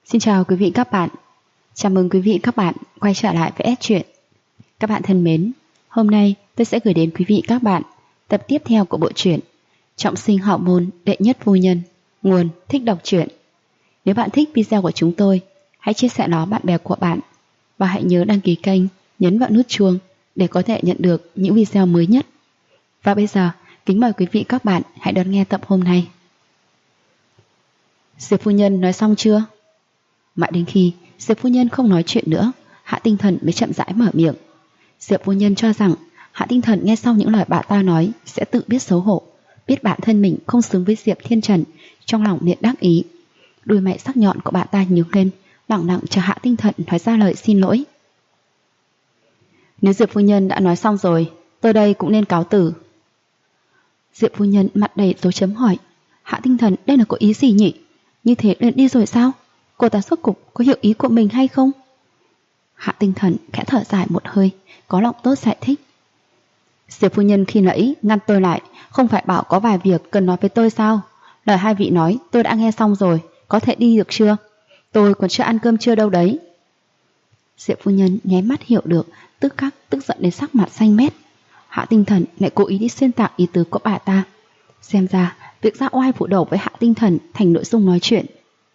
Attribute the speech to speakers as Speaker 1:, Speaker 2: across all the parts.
Speaker 1: Xin chào quý vị các bạn. Chào mừng quý vị các bạn quay trở lại với S Truyện. Các bạn thân mến, hôm nay tôi sẽ gửi đến quý vị các bạn tập tiếp theo của bộ truyện Trọng sinh hậu môn đệ nhất phu nhân, nguồn Thích đọc truyện. Nếu bạn thích video của chúng tôi, hãy chia sẻ nó bạn bè của bạn và hãy nhớ đăng ký kênh, nhấn vào nút chuông để có thể nhận được những video mới nhất. Và bây giờ, kính mời quý vị các bạn hãy đón nghe tập hôm nay. Diệp phu nhân nói xong chưa? Mãi đến khi Diệp phu nhân không nói chuyện nữa, Hạ Tinh Thần mới chậm rãi mở miệng. Diệp phu nhân cho rằng Hạ Tinh Thần nghe xong những lời bà ta nói sẽ tự biết xấu hổ, biết bản thân mình không xứng với Diệp Thiên Trần, trong lòng liền đắc ý. Đôi mày sắc nhọn của bà ta nhướng lên, lẳng lặng chờ Hạ Tinh Thần nói ra lời xin lỗi. Nếu Diệp phu nhân đã nói xong rồi, tôi đây cũng nên cáo từ. Diệp phu nhân mặt đầy dấu chấm hỏi, Hạ Tinh Thần đây là có ý gì nhỉ? Như thế liền đi rồi sao? Cô ta rốt cục có hiểu ý của mình hay không? Hạ Tinh Thần khẽ thở dài một hơi, có lòng tốt giải thích. Diệp phu nhân khi nãy ngăn tôi lại, không phải bảo có vài việc cần nói với tôi sao? Lời hai vị nói tôi đã nghe xong rồi, có thể đi được chưa? Tôi còn chưa ăn cơm trưa đâu đấy. Diệp phu nhân nháy mắt hiểu được, tức giận đến sắc mặt xanh mét. Hạ Tinh Thần lại cố ý đi xuyên tạc ý tứ của bà ta. Xem ra việc ra oai phủ đầu với Hạ Tinh Thần thành nội dung nói chuyện.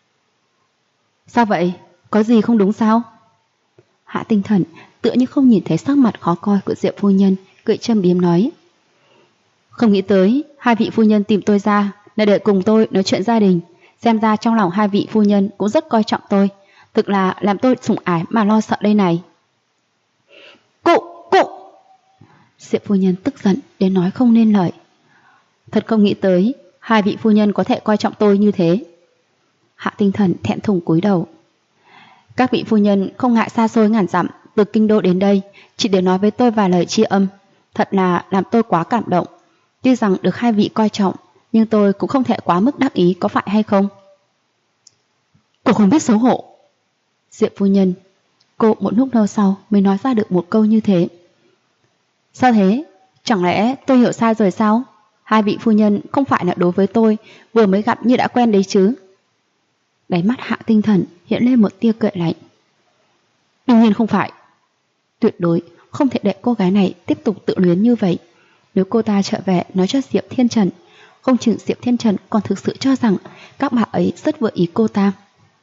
Speaker 1: Sao vậy? Có gì không đúng sao? Hạ Tinh Thần tựa như không nhìn thấy sắc mặt khó coi của Diệp phu nhân, cười châm biếm nói. Không nghĩ tới hai vị phu nhân tìm tôi ra để đợi cùng tôi nói chuyện gia đình. Xem ra trong lòng hai vị phu nhân cũng rất coi trọng tôi. Thực là làm tôi sủng ái mà lo sợ đây này. Cụ! Diệp phu nhân tức giận đến nói không nên lời. Thật không nghĩ tới hai vị phu nhân có thể coi trọng tôi như thế. Hạ Tinh Thần thẹn thùng cúi đầu. Các vị phu nhân không ngại xa xôi ngàn dặm từ kinh đô đến đây chỉ để nói với tôi vài lời tri âm, thật là làm tôi quá cảm động. Tuy rằng được hai vị coi trọng, nhưng tôi cũng không thể quá mức đắc ý, có phải hay không? Cô không biết xấu hổ. Diệp phu nhân, cô một lúc lâu sau mới nói ra được một câu như thế. Sao thế? Chẳng lẽ tôi hiểu sai rồi sao? Hai vị phu nhân không phải là đối với tôi vừa mới gặp như đã quen đấy chứ? Đáy mắt Hạ Tinh Thần hiện lên một tia cười lạnh. Đương nhiên không phải. Tuyệt đối không thể để cô gái này tiếp tục tự luyến như vậy. Nếu cô ta trở về nói cho Diệp Thiên Trần, không chừng Diệp Thiên Trần còn thực sự cho rằng các bà ấy rất vừa ý cô ta.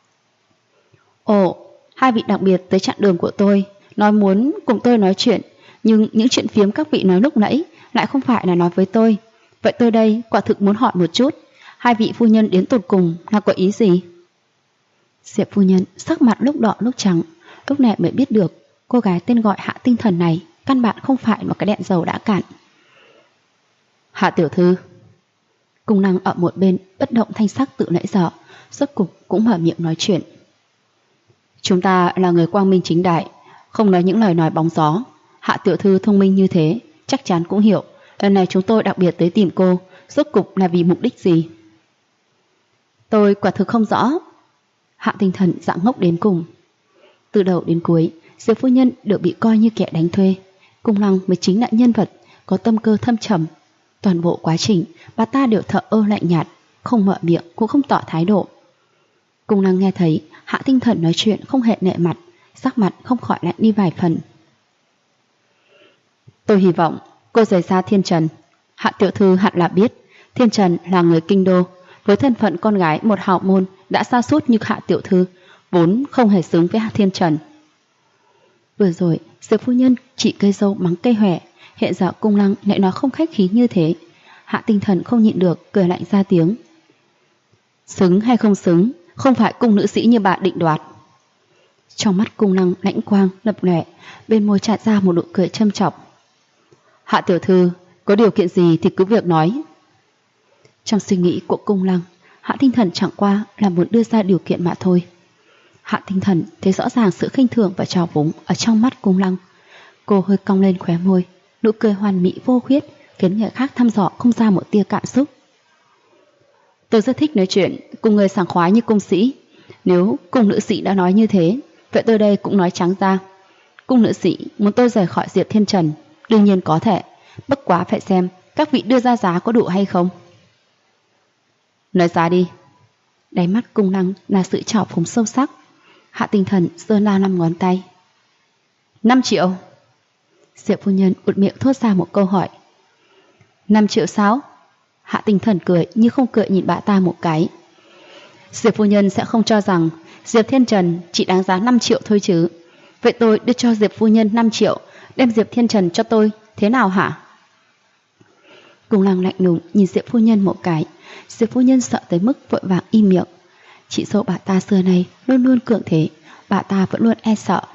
Speaker 1: Ồ, hai vị đặc biệt tới chặn đường của tôi, nói muốn cùng tôi nói chuyện, nhưng những chuyện phiếm các vị nói lúc nãy lại không phải là nói với tôi. Vậy tôi đây quả thực muốn hỏi một chút, hai vị phu nhân đến tột cùng là có ý gì? Diệp phu nhân sắc mặt lúc đỏ lúc trắng, lúc này mới biết được cô gái tên gọi Hạ Tinh Thần này căn bản không phải một cái đèn dầu đã cạn. Hạ tiểu thư. Cung năng ở một bên bất động thanh sắc tự nãy giờ, rốt cục cũng mở miệng nói chuyện. Chúng ta là người quang minh chính đại, không nói những lời nói bóng gió. Hạ tiểu thư thông minh như thế, chắc chắn cũng hiểu lần này chúng tôi đặc biệt tới tìm cô, rốt cục là vì mục đích gì? Tôi quả thực không rõ. Hạ Tinh Thần dạng ngốc đến cùng. Từ đầu đến cuối, Diệp phu nhân đều bị coi như kẻ đánh thuê. Cung Lăng mới chính là nhân vật có tâm cơ thâm trầm. Toàn bộ quá trình, bà ta đều thờ ơ lạnh nhạt, không mở miệng cũng không tỏ thái độ. Cung Lăng nghe thấy Hạ Tinh Thần nói chuyện không hề nệ mặt, sắc mặt không khỏi lạnh đi vài phần. Tôi hy vọng cô rời xa Thiên Trần. Hạ tiểu thư hẳn là biết, Thiên Trần là người kinh đô, với thân phận con gái một hào môn đã sa sút như Hạ tiểu thư, vốn không hề xứng với Hạ Thiên Trần. Vừa rồi Diệp phu nhân chỉ cây dâu mắng cây hòe, hiện giờ Cung Lăng lại nói không khách khí như thế. Hạ Tinh Thần không nhịn được cười lạnh ra tiếng. Xứng hay không xứng, không phải cung nữ sĩ như bà định đoạt. Trong mắt Cung Lăng lãnh quang lập lòe, bên môi tràn ra một nụ cười châm chọc. Hạ tiểu thư, có điều kiện gì thì cứ việc nói. Trong suy nghĩ của Cung Lăng, Hạ Tinh Thần chẳng qua là muốn đưa ra điều kiện mà thôi. Hạ Tinh Thần thấy rõ ràng sự khinh thường và trào phúng ở trong mắt Cung Lăng. Cô hơi cong lên khóe môi, nụ cười hoàn mỹ vô khuyết khiến người khác thăm dò không ra một tia cảm xúc. Tôi rất thích nói chuyện cùng người sảng khoái như cung sĩ. Nếu cung nữ sĩ đã nói như thế, vậy tôi đây cũng nói trắng ra. Cung nữ sĩ muốn tôi rời khỏi Diệp Thiên Trần, đương nhiên có thể, bất quá phải xem các vị đưa ra giá có đủ hay không. Nói giá đi. Đáy mắt Cung Lăng là sự trào phúng sâu sắc. Hạ Tinh Thần giơ ra 5 ngón tay. 5 triệu. Diệp phu nhân buột miệng thốt ra một câu hỏi. 5 triệu sao? Hạ Tinh Thần cười như không cười nhìn bà ta một cái. Diệp phu nhân sẽ không cho rằng Diệp Thiên Trần chỉ đáng giá 5 triệu thôi chứ. Vậy tôi đưa cho Diệp phu nhân 5 triệu, đem Diệp Thiên Trần cho tôi, thế nào hả? Cung Lăng lạnh lùng nhìn Diệp phu nhân một cái. Diệp phu nhân sợ tới mức vội vàng im miệng. Chị dâu bà ta xưa nay luôn luôn cường thế, bà ta vẫn luôn e sợ.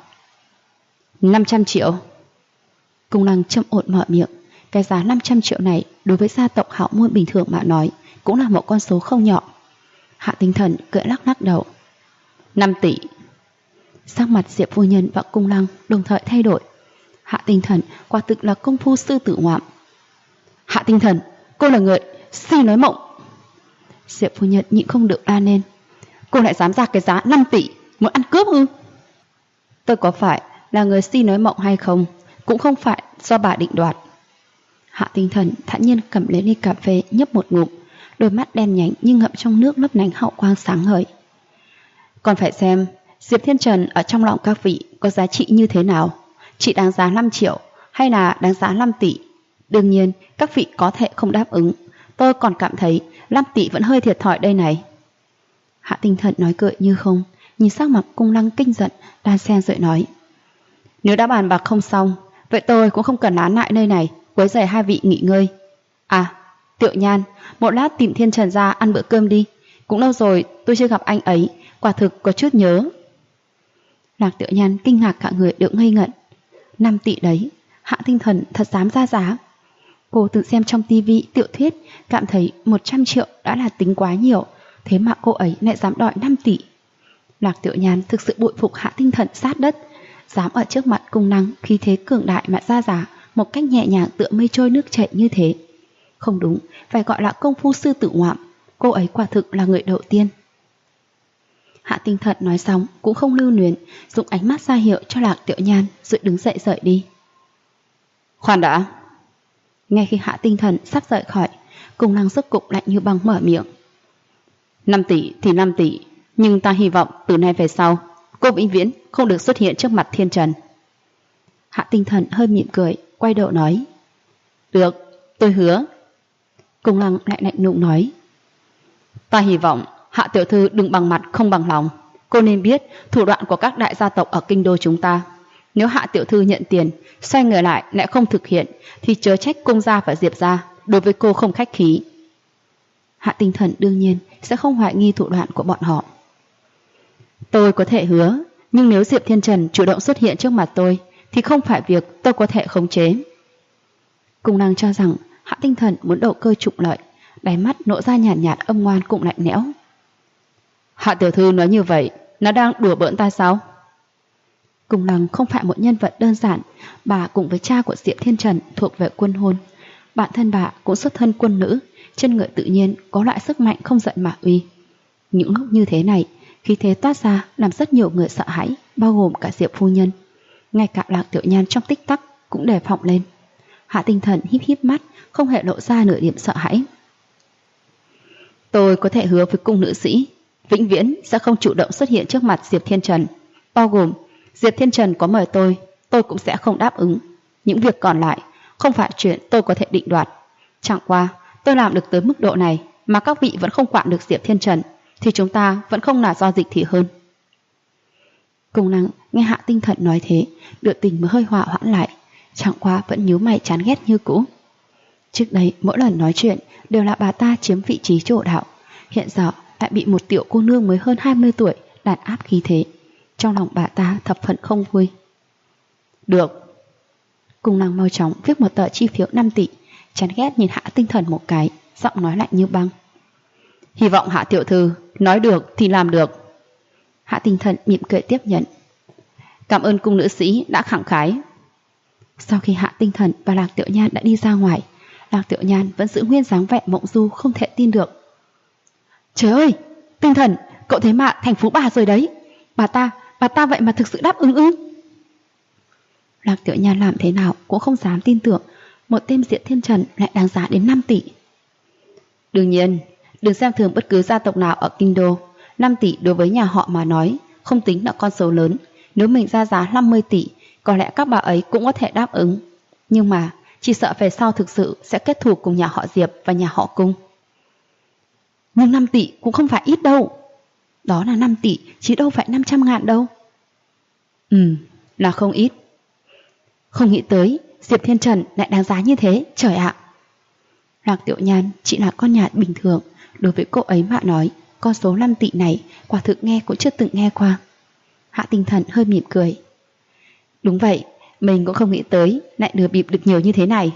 Speaker 1: 500 triệu. Cung Lăng chậm ổn mở miệng. Cái giá 500 triệu này đối với gia tộc Hạo Môn bình thường mà nói cũng là một con số không nhỏ. Hạ Tinh Thần cười lắc lắc đầu. 5 tỷ. Sắc mặt Diệp phu nhân và Cung Lăng đồng thời thay đổi. Hạ Tinh Thần quả thực là công phu sư tử ngoạm. Hạ Tinh Thần, cô là người si nói mộng. Diệp phu nhân nhịn không được la lên. Cô lại dám ra cái giá 5 tỷ, muốn ăn cướp ư? Tôi có phải là người si nói mộng hay không, cũng không phải do bà định đoạt. Hạ Tinh Thần thản nhiên cầm lấy ly cà phê nhấp một ngụm, đôi mắt đen nhánh nhưng ngậm trong nước lấp lánh hào quang sáng ngời. Còn phải xem Diệp Thiên Trần ở trong lòng các vị có giá trị như thế nào, chỉ đáng giá 5 triệu hay là đáng giá 5 tỷ. Đương nhiên các vị có thể không đáp ứng, tôi còn cảm thấy 5 tỷ vẫn hơi thiệt thòi đây này. Hạ Tinh Thần nói cười như không, nhìn sắc mặt Cung Lăng kinh giận, đan xen rồi nói. Nếu đã bàn bạc không xong, vậy tôi cũng không cần nán lại nơi này, quấy rầy hai vị nghỉ ngơi. À, Tiểu Nhan, một lát tìm Thiên Trần ra ăn bữa cơm đi. Cũng lâu rồi tôi chưa gặp anh ấy, quả thực có chút nhớ. Lạc Tiểu Nhan kinh ngạc cả người đều ngây ngẩn. 5 tỷ đấy, Hạ Tinh Thần thật dám ra giá. Cô tự xem trong tivi tiểu thuyết, cảm thấy 100 triệu đã là tính quá nhiều, thế mà cô ấy lại dám đòi 5 tỷ. Lạc Tiểu Nhan thực sự bội phục Hạ Tinh Thần sát đất, dám ở trước mặt Cung Lăng khí thế cường đại mà ra giá một cách nhẹ nhàng tựa mây trôi nước chảy như thế. Không đúng, phải gọi là công phu sư tử ngoạm. Cô ấy quả thực là người đầu tiên. Hạ Tinh Thần nói xong cũng không lưu luyến, dùng ánh mắt ra hiệu cho Lạc Tiểu Nhan rồi đứng dậy rời đi. Khoan đã. Ngay khi Hạ Tinh Thần sắp rời khỏi, Cung Lăng rốt cục lạnh như băng mở miệng. 5 tỷ thì 5 tỷ, nhưng ta hy vọng từ nay về sau cô vĩnh viễn không được xuất hiện trước mặt Thiên Trần. Hạ Tinh Thần hơi mỉm cười, quay đầu nói. Được, tôi hứa. Cung Lăng lại lạnh lùng nói. Ta hy vọng Hạ tiểu thư đừng bằng mặt không bằng lòng. Cô nên biết thủ đoạn của các đại gia tộc ở kinh đô chúng ta. Nếu Hạ tiểu thư nhận tiền, xoay người lại không thực hiện, thì chớ trách Cung gia và Diệp gia đối với cô không khách khí. Hạ Tinh Thần đương nhiên sẽ không hoài nghi thủ đoạn của bọn họ. Tôi có thể hứa, nhưng nếu Diệp Thiên Trần chủ động xuất hiện trước mặt tôi, thì không phải việc tôi có thể khống chế. Cung Lăng cho rằng Hạ Tinh Thần muốn đầu cơ trục lợi, đáy mắt nộ ra nhàn nhạt âm ngoan cũng lạnh lẽo. Hạ tiểu thư nói như vậy, nó đang đùa bỡn ta sao? Cung Lăng không phải một nhân vật đơn giản, bà cùng với cha của Diệp Thiên Trần thuộc về quân hôn. Bản thân bà cũng xuất thân quân nữ, trên người tự nhiên có loại sức mạnh không giận mà uy. Những lúc như thế này, khí thế toát ra làm rất nhiều người sợ hãi, bao gồm cả Diệp phu nhân. Ngay cả Lạc Tiểu Nhan trong tích tắc cũng đề phòng lên. Hạ Tinh Thần híp híp mắt, không hề lộ ra nửa điểm sợ hãi. Tôi có thể hứa với cung nữ sĩ, vĩnh viễn sẽ không chủ động xuất hiện trước mặt Diệp Thiên Trần, bao gồm Diệp Thiên Trần có mời tôi cũng sẽ không đáp ứng. Những việc còn lại không phải chuyện tôi có thể định đoạt. Chẳng qua tôi làm được tới mức độ này mà các vị vẫn không quản được Diệp Thiên Trần, thì chúng ta vẫn không là do dịch thì hơn. Cung Lăng nghe Hạ Tinh Thần nói thế, biểu tình mới hơi hòa hoãn lại, chẳng qua vẫn nhíu mày chán ghét như cũ. Trước đây mỗi lần nói chuyện đều là bà ta chiếm vị trí chủ đạo, hiện giờ lại bị một tiểu cô nương mới hơn 20 tuổi đàn áp khí thế. Trong lòng bà ta thập phần không vui. Được. Cung Lăng mau chóng viết một tờ chi phiếu 5 tỷ, chán ghét nhìn Hạ Tinh Thần một cái, giọng nói lạnh như băng. Hy vọng Hạ tiểu thư nói được thì làm được. Hạ Tinh Thần mỉm cười tiếp nhận. Cảm ơn cung nữ sĩ đã khẳng khái. Sau khi Hạ Tinh Thần và Lạc Tiểu Nhan đã đi ra ngoài, Lạc Tiểu Nhan vẫn giữ nguyên dáng vẻ mộng du không thể tin được. Trời ơi, Tinh Thần, cậu thấy mà thành phú bà rồi đấy. Bà ta vậy mà thực sự đáp ứng ư? Lạc Tiểu Nhan làm thế nào cũng không dám tin tưởng một tên Diệp Thiên Trần lại đáng giá đến 5 tỷ. Đương nhiên, đừng xem thường bất cứ gia tộc nào ở kinh đô, 5 tỷ đối với nhà họ mà nói không tính là con số lớn. Nếu mình ra giá 50 tỷ, có lẽ các bà ấy cũng có thể đáp ứng. Nhưng mà chỉ sợ về sau thực sự sẽ kết thù cùng nhà họ Diệp và nhà họ Cung. Nhưng 5 tỷ cũng không phải ít đâu. Đó là 5 tỷ, chứ đâu phải 500 ngàn đâu. Là không ít. Không nghĩ tới Diệp Thiên Trần lại đáng giá như thế, trời ạ. Lạc Tiểu Nhan chỉ là con nhà bình thường, đối với cô ấy mà nói, con số 5 tỷ này quả thực nghe cũng chưa từng nghe qua. Hạ Tinh Thần hơi mỉm cười. Đúng vậy, mình cũng không nghĩ tới lại lừa bịp được nhiều như thế này.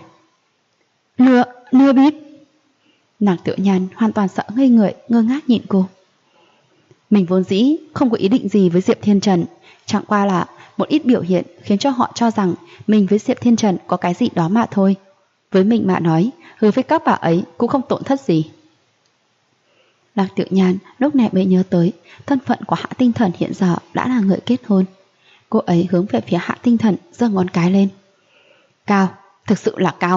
Speaker 1: Lừa bịp? Lạc Tiểu Nhan hoàn toàn sợ ngây người, ngơ ngác nhìn cô. Mình vốn dĩ không có ý định gì với Diệp Thiên Trần, chẳng qua là một ít biểu hiện khiến cho họ cho rằng mình với Diệp Thiên Trần có cái gì đó mà thôi. Với mình mà nói, hứa với các bà ấy cũng không tổn thất gì. Lạc Tiểu Nhan lúc này mới nhớ tới thân phận của Hạ Tinh Thần hiện giờ đã là người kết hôn. Cô ấy hướng về phía Hạ Tinh Thần giơ ngón cái lên. Cao, thực sự là cao.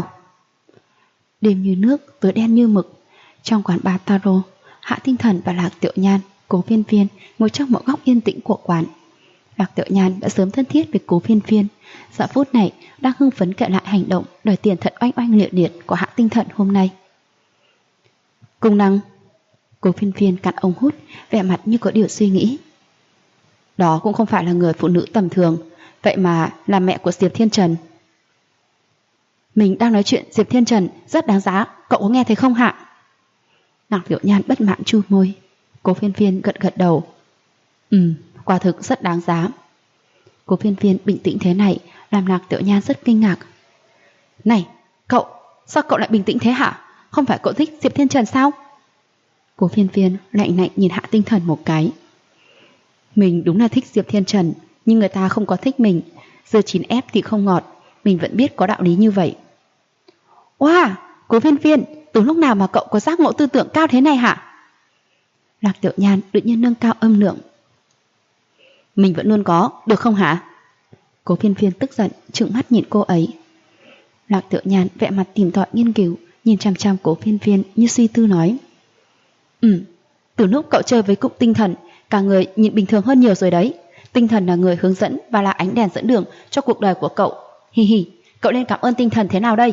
Speaker 1: Đêm như nước, tối đen như mực. Trong quán bar Taro, Hạ Tinh Thần và Lạc Tiểu Nhan, Cố Phiên Phiên ngồi trong một góc yên tĩnh của quán. Lạc Tiểu Nhan đã sớm thân thiết với Cố Phiên Phiên, giờ phút này đang hưng phấn kể lại hành động đòi tiền thật oanh oanh liệt liệt của Hạ Tinh Thần hôm nay. Cung năng. Cố Phiên Phiên cạn ống hút, vẻ mặt như có điều suy nghĩ. Đó cũng không phải là người phụ nữ tầm thường, vậy mà là mẹ của Diệp Thiên Trần. Mình đang nói chuyện Diệp Thiên Trần rất đáng giá, cậu có nghe thấy không Hạ? Lạc Tiểu Nhan bất mãn chu môi. Cố Phiên Phiên gật đầu. Quả thực rất đáng giá. Cố Phiên Phiên bình tĩnh thế này làm Lạc Tiểu Nhan rất kinh ngạc. Này, cậu, sao cậu lại bình tĩnh thế hả? Không phải cậu thích Diệp Thiên Trần sao? Cố Phiên Phiên lạnh lạnh nhìn Hạ Tinh Thần một cái. Mình đúng là thích Diệp Thiên Trần, nhưng người ta không có thích mình. Giờ chín ép thì không ngọt, mình vẫn biết có đạo lý như vậy. Wow, Cố Phiên Phiên, từ lúc nào mà cậu có giác ngộ tư tưởng cao thế này hả? Lạc Tiểu Nhan tự nhiên nâng cao âm lượng. Mình vẫn luôn có, được không hả? Cố Phiên Phiên tức giận, trừng mắt nhìn cô ấy. Lạc Tiểu Nhan vẻ mặt tìm tòi nghiên cứu, nhìn chăm chăm Cố Phiên Phiên như suy tư nói. Từ lúc cậu chơi với cụm tinh thần, cả người nhìn bình thường hơn nhiều rồi đấy. Tinh thần là người hướng dẫn và là ánh đèn dẫn đường cho cuộc đời của cậu. Hi hi, cậu nên cảm ơn tinh thần thế nào đây?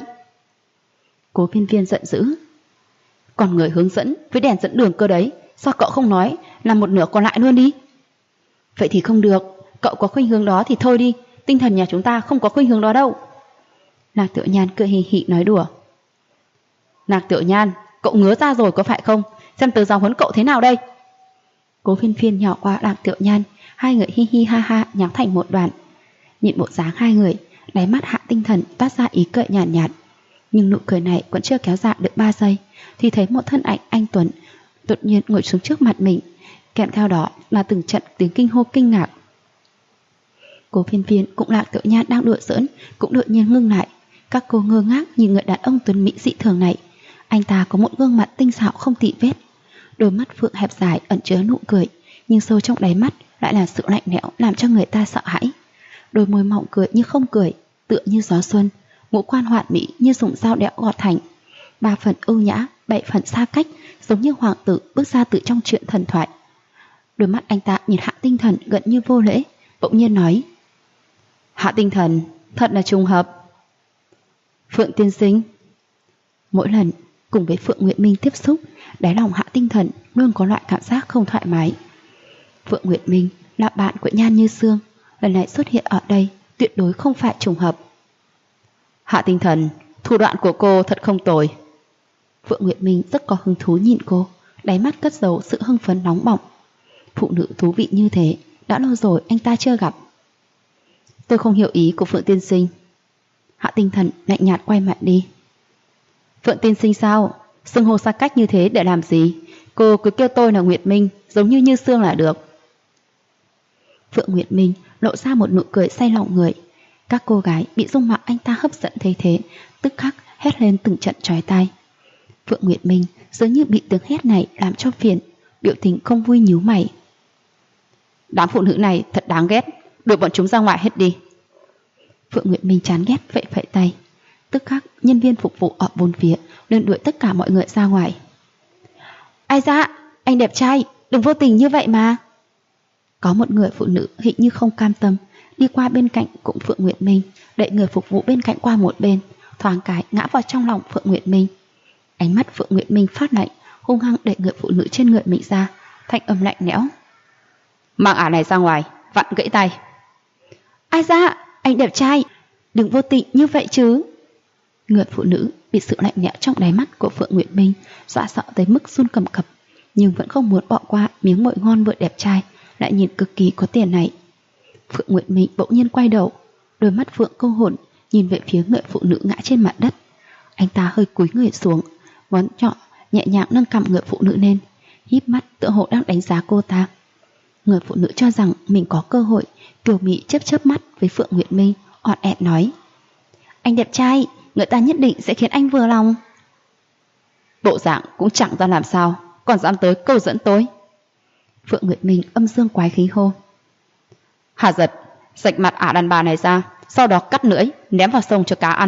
Speaker 1: Cố Phiên Phiên giận dữ. Còn người hướng dẫn với đèn dẫn đường cơ đấy, sao cậu không nói là một nửa còn lại luôn đi? Vậy thì không được, cậu có khuynh hướng đó thì thôi đi, tinh thần nhà chúng ta không có khuynh hướng đó đâu. Lạc Tiểu Nhan cười hì hì nói đùa. Lạc Tiểu Nhan, cậu ngứa ra rồi có phải không? Xem tớ giáo huấn cậu thế nào đây? Cố Phiên Phiên nhỏ qua Lạc Tiểu Nhan, hai người hi hi ha ha nháo thành một đoàn. Nhìn bộ dáng hai người, đáy mắt Hạ Tinh Thần toát ra ý cười nhàn nhạt. Nhưng nụ cười này vẫn chưa kéo dài được 3 giây, thì thấy một thân ảnh anh tuấn đột nhiên ngồi xuống trước mặt mình, kèm theo đó là từng trận tiếng kinh hô kinh ngạc. Cố Phiên Phiên cũng Lạc Tiểu Nhan đang đùa giỡn cũng đột nhiên ngưng lại. Các cô ngơ ngác nhìn người đàn ông tuấn mỹ dị thường này. Anh ta có một gương mặt tinh xảo không tị vết, đôi mắt phượng hẹp dài ẩn chứa nụ cười, nhưng sâu trong đáy mắt lại là sự lạnh lẽo làm cho người ta sợ hãi. Đôi môi mọng cười như không cười, tựa như gió xuân, ngũ quan hoàn mỹ như dùng dao đẽo gọt thành. 3 phần ưu nhã, 7 phần xa cách, giống như hoàng tử bước ra từ trong truyện thần thoại. Đôi mắt anh ta nhìn Hạ Tinh Thần gần như vô lễ, bỗng nhiên nói: Hạ Tinh Thần, thật là trùng hợp. Phượng tiên sinh. Mỗi lần cùng với Phượng Nguyệt Minh tiếp xúc, đáy lòng Hạ Tinh Thần luôn có loại cảm giác không thoải mái. Phượng Nguyệt Minh là bạn của Nhan Như Sương, lần này xuất hiện ở đây tuyệt đối không phải trùng hợp. Hạ Tinh Thần, thủ đoạn của cô thật không tồi. Phượng Nguyệt Minh rất có hứng thú nhìn cô, đáy mắt cất giấu sự hưng phấn nóng bỏng. Phụ nữ thú vị như thế đã lâu rồi anh ta chưa gặp. Tôi không hiểu ý của Phượng tiên sinh. Hạ Tinh Thần lạnh nhạt quay mặt đi. Phượng tiên sinh sao? Xưng hô xa cách như thế để làm gì? Cô cứ kêu tôi là Nguyệt Minh, giống như Như Sương là được. Phượng Nguyệt Minh lộ ra một nụ cười say lòng người. Các cô gái bị dung mạo anh ta hấp dẫn thấy thế, tức khắc hét lên từng trận chói tai. Phượng Nguyệt Minh dường như bị tiếng hét này làm cho phiền, biểu tình không vui nhíu mày. Đám phụ nữ này thật đáng ghét, đuổi bọn chúng ra ngoài hết đi. Phượng Nguyệt Minh chán ghét vẫy vẫy tay. Tức khắc nhân viên phục vụ ở bốn phía lên đuổi tất cả mọi người ra ngoài. Ai ra, anh đẹp trai, đừng vô tình như vậy mà. Có một người phụ nữ hình như không cam tâm, đi qua bên cạnh cũng Phượng Nguyệt Minh, đẩy người phục vụ bên cạnh qua một bên, thoáng cái ngã vào trong lòng Phượng Nguyệt Minh. Ánh mắt Phượng Nguyệt Minh phát lạnh, hung hăng đẩy người phụ nữ trên người mình ra, thanh âm lạnh lẽo: "Mang ả này ra ngoài, vặn gãy tay." "Ai ra, anh đẹp trai, đừng vô tình như vậy chứ." Người phụ nữ bị sự lạnh lẽo trong đáy mắt của Phượng Nguyệt Minh dọa sợ tới mức run cầm cập, nhưng vẫn không muốn bỏ qua miếng mồi ngon vừa đẹp trai lại nhìn cực kỳ có tiền này. Phượng Nguyệt Minh bỗng nhiên quay đầu, đôi mắt Phượng câu hồn nhìn về phía người phụ nữ ngã trên mặt đất. Anh ta hơi cúi người xuống, ngón trỏ nhẹ nhàng nâng cằm người phụ nữ lên, híp mắt tựa hồ đang đánh giá cô ta. Người phụ nữ cho rằng mình có cơ hội, kiều mị chớp chớp mắt với Phượng Nguyệt Minh, ọt ẹt nói: "Anh đẹp trai, người ta nhất định sẽ khiến anh vừa lòng." Bộ dạng cũng chẳng ra làm sao, còn dám tới câu dẫn tôi. Phượng Nguyệt Minh âm dương quái khí hô: "Hà Giật, rạch mặt ả đàn bà này ra, sau đó cắt lưỡi ném vào sông cho cá ăn."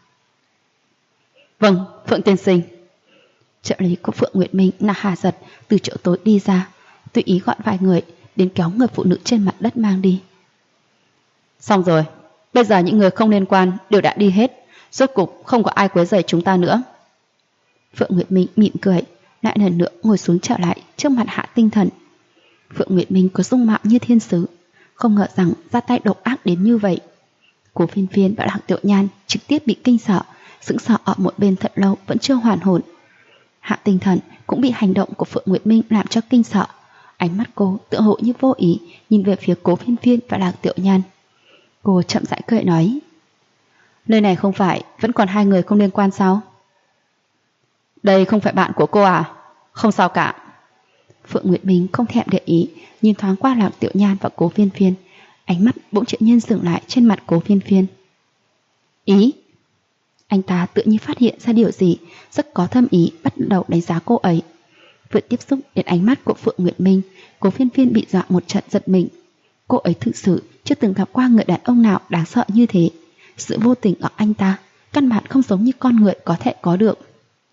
Speaker 1: "Vâng, Phượng tiên sinh." Trợ lý của Phượng Nguyệt Minh là Hà Giật từ chỗ tối đi ra, tùy ý gọi vài người đến kéo người phụ nữ trên mặt đất mang đi. "Xong rồi, bây giờ những người không liên quan đều đã đi hết, rốt cục không có ai quấy rầy chúng ta nữa." Phượng Nguyệt Minh mỉm cười, lại lần nữa ngồi xuống trở lại trước mặt Hạ Tinh Thần. Phượng Nguyệt Minh có dung mạo như thiên sứ, không ngờ rằng ra tay độc ác đến như vậy. Cố Phiên Phiên và Lạc Tiểu Nhan trực tiếp bị kinh sợ, sững sờ ở một bên thật lâu vẫn chưa hoàn hồn. Hạ Tinh Thần cũng bị hành động của Phượng Nguyệt Minh làm cho kinh sợ, ánh mắt cô tựa hồ như vô ý nhìn về phía Cố Phiên Phiên và Lạc Tiểu Nhan. Cô chậm rãi cười nói: "Nơi này không phải vẫn còn hai người không liên quan sao?" "Đây không phải bạn của cô à? Không sao cả." Phượng Nguyệt Minh không thèm để ý, nhìn thoáng qua Lạc Tiểu Nhan và Cố Phiên Phiên, ánh mắt bỗng tự nhiên dừng lại trên mặt Cố Phiên Phiên. Ý? Anh ta tự nhiên phát hiện ra điều gì, rất có thâm ý bắt đầu đánh giá cô ấy. Vừa tiếp xúc đến ánh mắt của Phượng Nguyệt Minh, Cố Phiên Phiên bị dọa một trận giật mình. Cô ấy thực sự chưa từng gặp qua người đàn ông nào đáng sợ như thế. Sự vô tình ở anh ta căn bản không giống như con người có thể có được.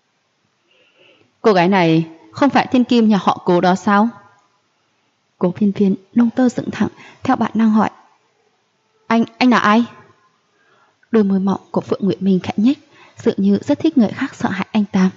Speaker 1: Cô gái này không phải thiên kim nhà họ Cố đó sao? Cố Phiên Phiên lông tơ dựng thẳng, theo bản năng hỏi: Anh là ai? Đôi môi mọng của Phượng Nguyệt Minh khẽ nhếch, dường như rất thích người khác sợ hãi anh ta.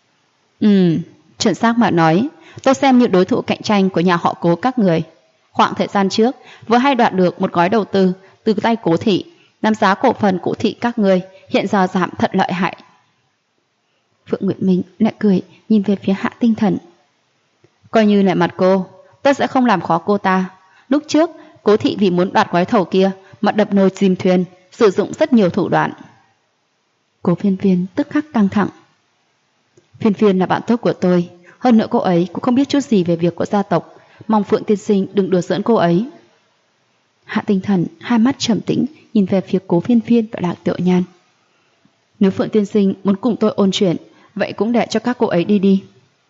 Speaker 1: Chuẩn xác mà nói, tôi xem như đối thủ cạnh tranh của nhà họ Cố các người. Khoảng thời gian trước, vừa hay đoạt được một gói đầu tư từ tay Cố thị, làm giá cổ phần Cố thị các người hiện giờ giảm thật lợi hại. Phượng Nguyệt Minh lại cười, nhìn về phía Hạ Tinh Thần. Coi như lại mặt cô, tôi sẽ không làm khó cô ta. Lúc trước, Cố thị vì muốn đoạt gói thầu kia mà đập nồi chìm thuyền, sử dụng rất nhiều thủ đoạn. Cố Phiên Phiên tức khắc căng thẳng. Phiên Phiên là bạn tốt của tôi, hơn nữa cô ấy cũng không biết chút gì về việc của gia tộc, mong Phượng tiên sinh đừng đùa giỡn cô ấy. Hạ Tinh Thần hai mắt trầm tĩnh nhìn về phía Cố Phiên Phiên và Lạc Tiểu Nhan. Nếu Phượng tiên sinh muốn cùng tôi ôn chuyện, vậy cũng để cho các cô ấy đi đi.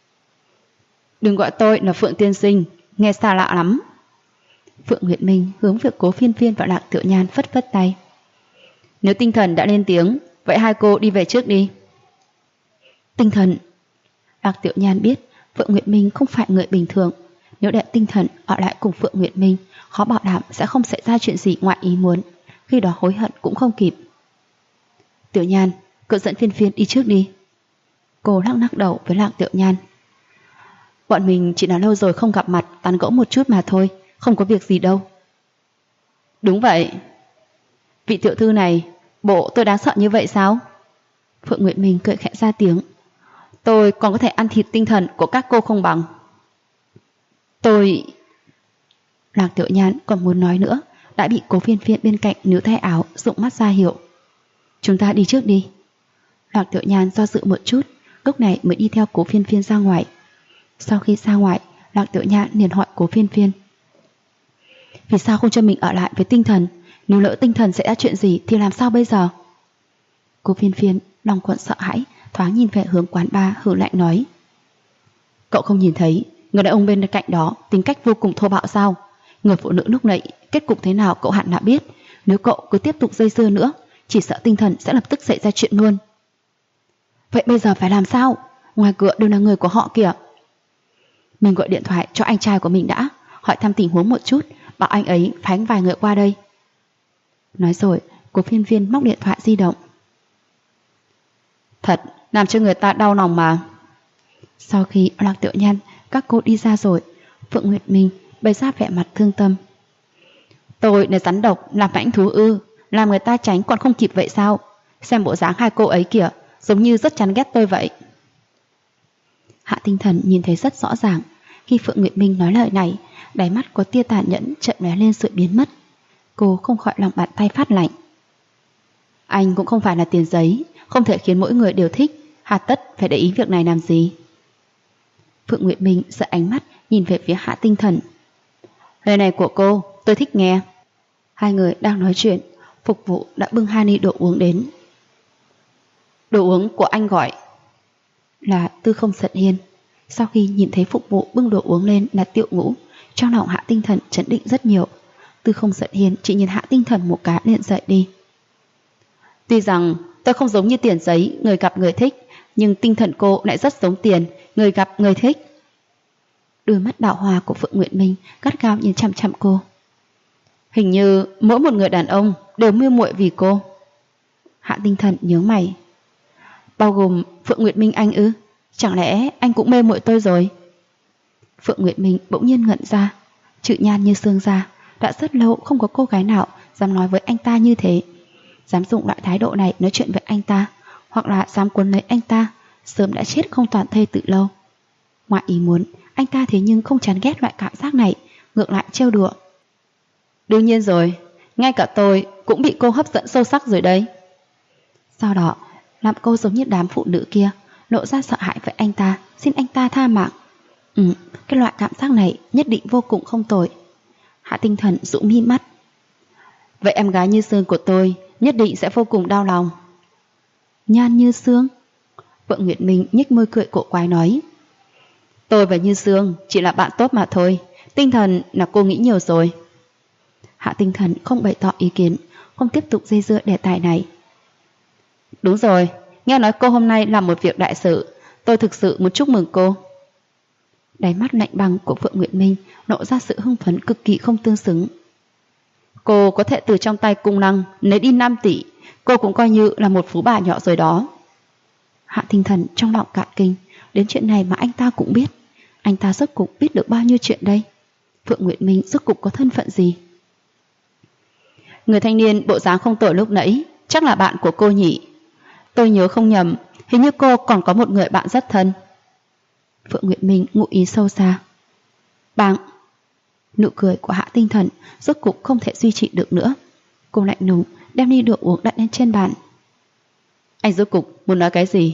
Speaker 1: Đừng gọi tôi là Phượng tiên sinh, nghe xa lạ lắm. Phượng Nguyệt Minh hướng về Cố Phiên Phiên và Lạc Tiểu Nhan phất phất tay. Nếu Tinh Thần đã lên tiếng, vậy hai cô đi về trước đi. Tinh Thần. Lạc Tiểu Nhan biết Phượng Nguyệt Minh không phải người bình thường. Nếu để Tinh Thần ở lại cùng Phượng Nguyệt Minh, khó bảo đảm sẽ không xảy ra chuyện gì ngoại ý muốn, khi đó hối hận cũng không kịp. Tiểu Nhan, cậu dẫn Phiên Phiên đi trước đi. Cô lắc đầu với Lạc Tiểu Nhan. Bọn mình chỉ là lâu rồi không gặp mặt, tán gẫu một chút mà thôi, không có việc gì đâu. Đúng vậy. Vị tiểu thư này, bộ tôi đáng sợ như vậy sao? Phượng Nguyệt Minh cười khẽ ra tiếng. Tôi còn có thể ăn thịt tinh thần của các cô không bằng. Tôi... Lạc Tiểu Nhan còn muốn nói nữa, đã bị Cố Phiên Phiên bên cạnh níu tay áo, rụng mắt ra hiệu. Chúng ta đi trước đi. Lạc Tiểu Nhan do dự một chút, lúc này mới đi theo Cố Phiên Phiên ra ngoài. Sau khi ra ngoài, Lạc Tiểu Nhan liền hỏi Cố Phiên Phiên. Vì sao không cho mình ở lại với Tinh Thần? Nếu lỡ Tinh Thần sẽ ra chuyện gì thì làm sao bây giờ? Cố Phiên Phiên lòng quặn sợ hãi, thoáng nhìn về hướng quán bar, hừ lạnh nói. Cậu không nhìn thấy người đàn ông bên cạnh đó tính cách vô cùng thô bạo sao? Người phụ nữ lúc nãy kết cục thế nào cậu hẳn đã biết. Nếu cậu cứ tiếp tục dây dưa nữa, chỉ sợ Tinh Thần sẽ lập tức xảy ra chuyện luôn. Vậy bây giờ phải làm sao? Ngoài cửa đều là người của họ kìa. Mình gọi điện thoại cho anh trai của mình đã, hỏi thăm tình huống một chút, bảo anh ấy phái vài người qua đây. Nói rồi, cô phiên viên móc điện thoại di động. Thật, làm cho người ta đau lòng mà. Sau khi Lạc Tiểu Nhan, các cô đi ra rồi, Phượng Nguyệt Minh bày ra vẻ mặt thương tâm. Tôi để rắn độc làm mãnh thú ư, làm người ta tránh còn không kịp vậy sao? Xem bộ dáng hai cô ấy kìa, giống như rất chán ghét tôi vậy. Hạ Tinh Thần nhìn thấy rất rõ ràng, khi Phượng Nguyệt Minh nói lời này, đáy mắt có tia tàn nhẫn chợt lóe lên sự biến mất. Cô không khỏi lòng bàn tay phát lạnh. Anh cũng không phải là tiền giấy, không thể khiến mỗi người đều thích, hà tất phải để ý việc này làm gì. Phượng Nguyệt Minh giơ ánh mắt nhìn về phía Hạ Tinh Thần. Lời này của cô, tôi thích nghe. Hai người đang nói chuyện, phục vụ đã bưng 2 ly đồ uống đến. Đồ uống của anh gọi là Tư Không Giận Hiên. Sau khi nhìn thấy phục vụ bưng đồ uống lên là Tiệu Ngũ, trong lòng Hạ Tinh Thần chấn định rất nhiều. Tư Không Giận Hiên chỉ nhìn Hạ Tinh Thần một cái liền dậy đi. Tuy rằng tôi không giống như tiền giấy, người gặp người thích, nhưng tinh thần cô lại rất giống tiền, người gặp người thích. Đôi mắt đảo hoa của Phượng Nguyệt Minh gắt gao nhìn chằm chằm cô. Hình như mỗi một người đàn ông đều mê muội vì cô. Hạ Tinh Thần nhớ mày. Bao gồm Phượng Nguyệt Minh anh ư? Chẳng lẽ anh cũng mê muội tôi rồi? Phượng Nguyệt Minh bỗng nhiên ngẩn ra, chữ nhan như xương ra. Đã rất lâu không có cô gái nào dám nói với anh ta như thế, dám dùng loại thái độ này nói chuyện với anh ta, hoặc là dám cuốn lấy anh ta, sớm đã chết không toàn thây từ lâu. Ngoài ý muốn, anh ta thế nhưng không chán ghét loại cảm giác này, ngược lại trêu đùa. Đương nhiên rồi, ngay cả tôi cũng bị cô hấp dẫn sâu sắc rồi đây. Sau đó, làm cô giống như đám phụ nữ kia, lộ ra sợ hãi với anh ta, xin anh ta tha mạng. Cái loại cảm giác này nhất định vô cùng không tồi. Hạ Tinh Thần dụ mi mắt. Vậy em gái Như Sương của tôi nhất định sẽ vô cùng đau lòng. Nhan Như Sương? Phượng Nguyệt Minh nhếch môi cười cổ quái nói. Tôi và Như Sương chỉ là bạn tốt mà thôi, Tinh Thần là cô nghĩ nhiều rồi. Hạ Tinh Thần không bày tỏ ý kiến, không tiếp tục dây dưa đề tài này. Đúng rồi, nghe nói cô hôm nay làm một việc đại sự, tôi thực sự muốn chúc mừng cô. Đáy mắt lạnh băng của Phượng Nguyệt Minh lộ ra sự hưng phấn cực kỳ không tương xứng. Cô có thể từ trong tay cung lăng lấy đi 5 tỷ, cô cũng coi như là một phú bà nhỏ rồi đó. Hạ Tinh Thần trong lòng cạn kinh, đến chuyện này mà anh ta cũng biết. Anh ta rốt cục biết được bao nhiêu chuyện đây? Phượng Nguyệt Minh rốt cục có thân phận gì? Người thanh niên bộ dáng không tồi lúc nãy chắc là bạn của cô nhỉ? Tôi nhớ không nhầm, hình như cô còn có một người bạn rất thân. Phượng Nguyệt Minh ngụ ý sâu xa. Bạn. Nụ cười của Hạ Tinh Thần rốt cục không thể duy trì được nữa. Cô lạnh lùng đem ly rượu uống đặt lên trên bàn. Anh rốt cục muốn nói cái gì?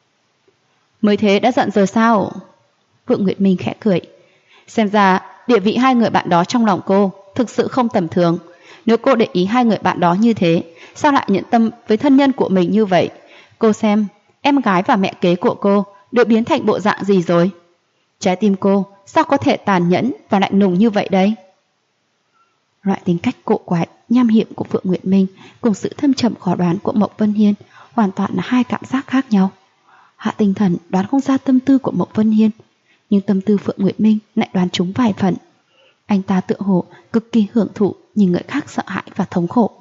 Speaker 1: Mới thế đã giận rồi sao? Phượng Nguyệt Minh khẽ cười. Xem ra địa vị hai người bạn đó trong lòng cô thực sự không tầm thường. Nếu cô để ý hai người bạn đó như thế, sao lại nhận tâm với thân nhân của mình như vậy? Cô xem, em gái và mẹ kế của cô đều biến thành bộ dạng gì rồi? Trái tim cô sao có thể tàn nhẫn và lạnh lùng như vậy đây? Loại tính cách cộ quái, nham hiểm của Phượng Nguyệt Minh cùng sự thâm trầm khó đoán của Mộc Vân Hiên hoàn toàn là hai cảm giác khác nhau. Hạ Tinh Thần đoán không ra tâm tư của Mộc Vân Hiên, nhưng tâm tư Phượng Nguyệt Minh lại đoán trúng vài phần. Anh ta tựa hồ cực kỳ hưởng thụ nhìn người khác sợ hãi và thống khổ.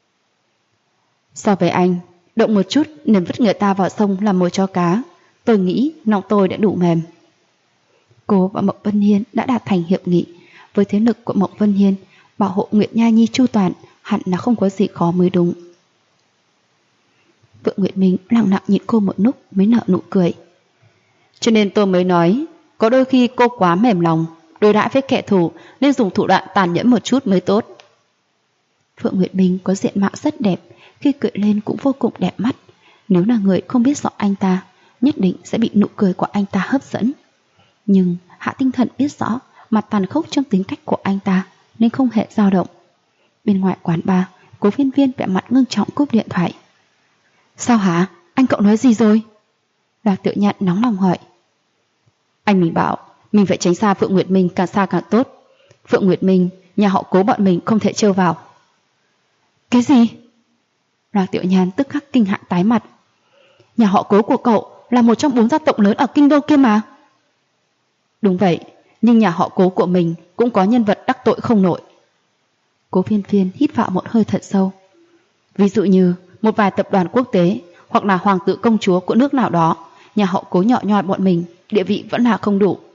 Speaker 1: So với anh, động một chút nên vứt người ta vào sông làm mồi cho cá, tôi nghĩ lòng tôi đã đủ mềm. Cô và Mộc Vân Hiên đã đạt thành hiệp nghị. Với thế lực của Mộc Vân Hiên, bảo hộ Nguyệt Nha Nhi chu toàn hẳn là không có gì khó mới đúng. Phượng Nguyệt Minh lặng lặng nhìn cô một lúc mới nở nụ cười. Cho nên tôi mới nói, có đôi khi cô quá mềm lòng, đối đãi với kẻ thù nên dùng thủ đoạn tàn nhẫn một chút mới tốt. Phượng Nguyệt Minh có diện mạo rất đẹp, khi cười lên cũng vô cùng đẹp mắt. Nếu là người không biết rõ anh ta, nhất định sẽ bị nụ cười của anh ta hấp dẫn. Nhưng Hạ Tinh Thần biết rõ mặt tàn khốc trong tính cách của anh ta nên không hề dao động. Bên ngoài quán bar, Cố Phiên Viên vẻ mặt ngưng trọng cúp điện thoại. Sao hả? Anh cậu nói gì rồi? Lạc Tiểu Nhạn nóng lòng hỏi. Anh mình bảo mình phải tránh xa Phượng Nguyệt Minh càng xa càng tốt. Phượng Nguyệt Minh, nhà họ Cố bọn mình không thể trêu vào. Cái gì? Lạc Tiểu Nhàn tức khắc kinh hãi tái mặt. Nhà họ Cố của cậu là một trong 4 gia tộc lớn ở kinh đô kia mà. Đúng vậy, nhưng nhà họ Cố của mình cũng có nhân vật đắc tội không nổi. Cố Phiên Phiên hít vào một hơi thật sâu. Ví dụ như một vài tập đoàn quốc tế hoặc là hoàng tử công chúa của nước nào đó, nhà họ Cố nhỏ nhoi bọn mình địa vị vẫn là không đủ.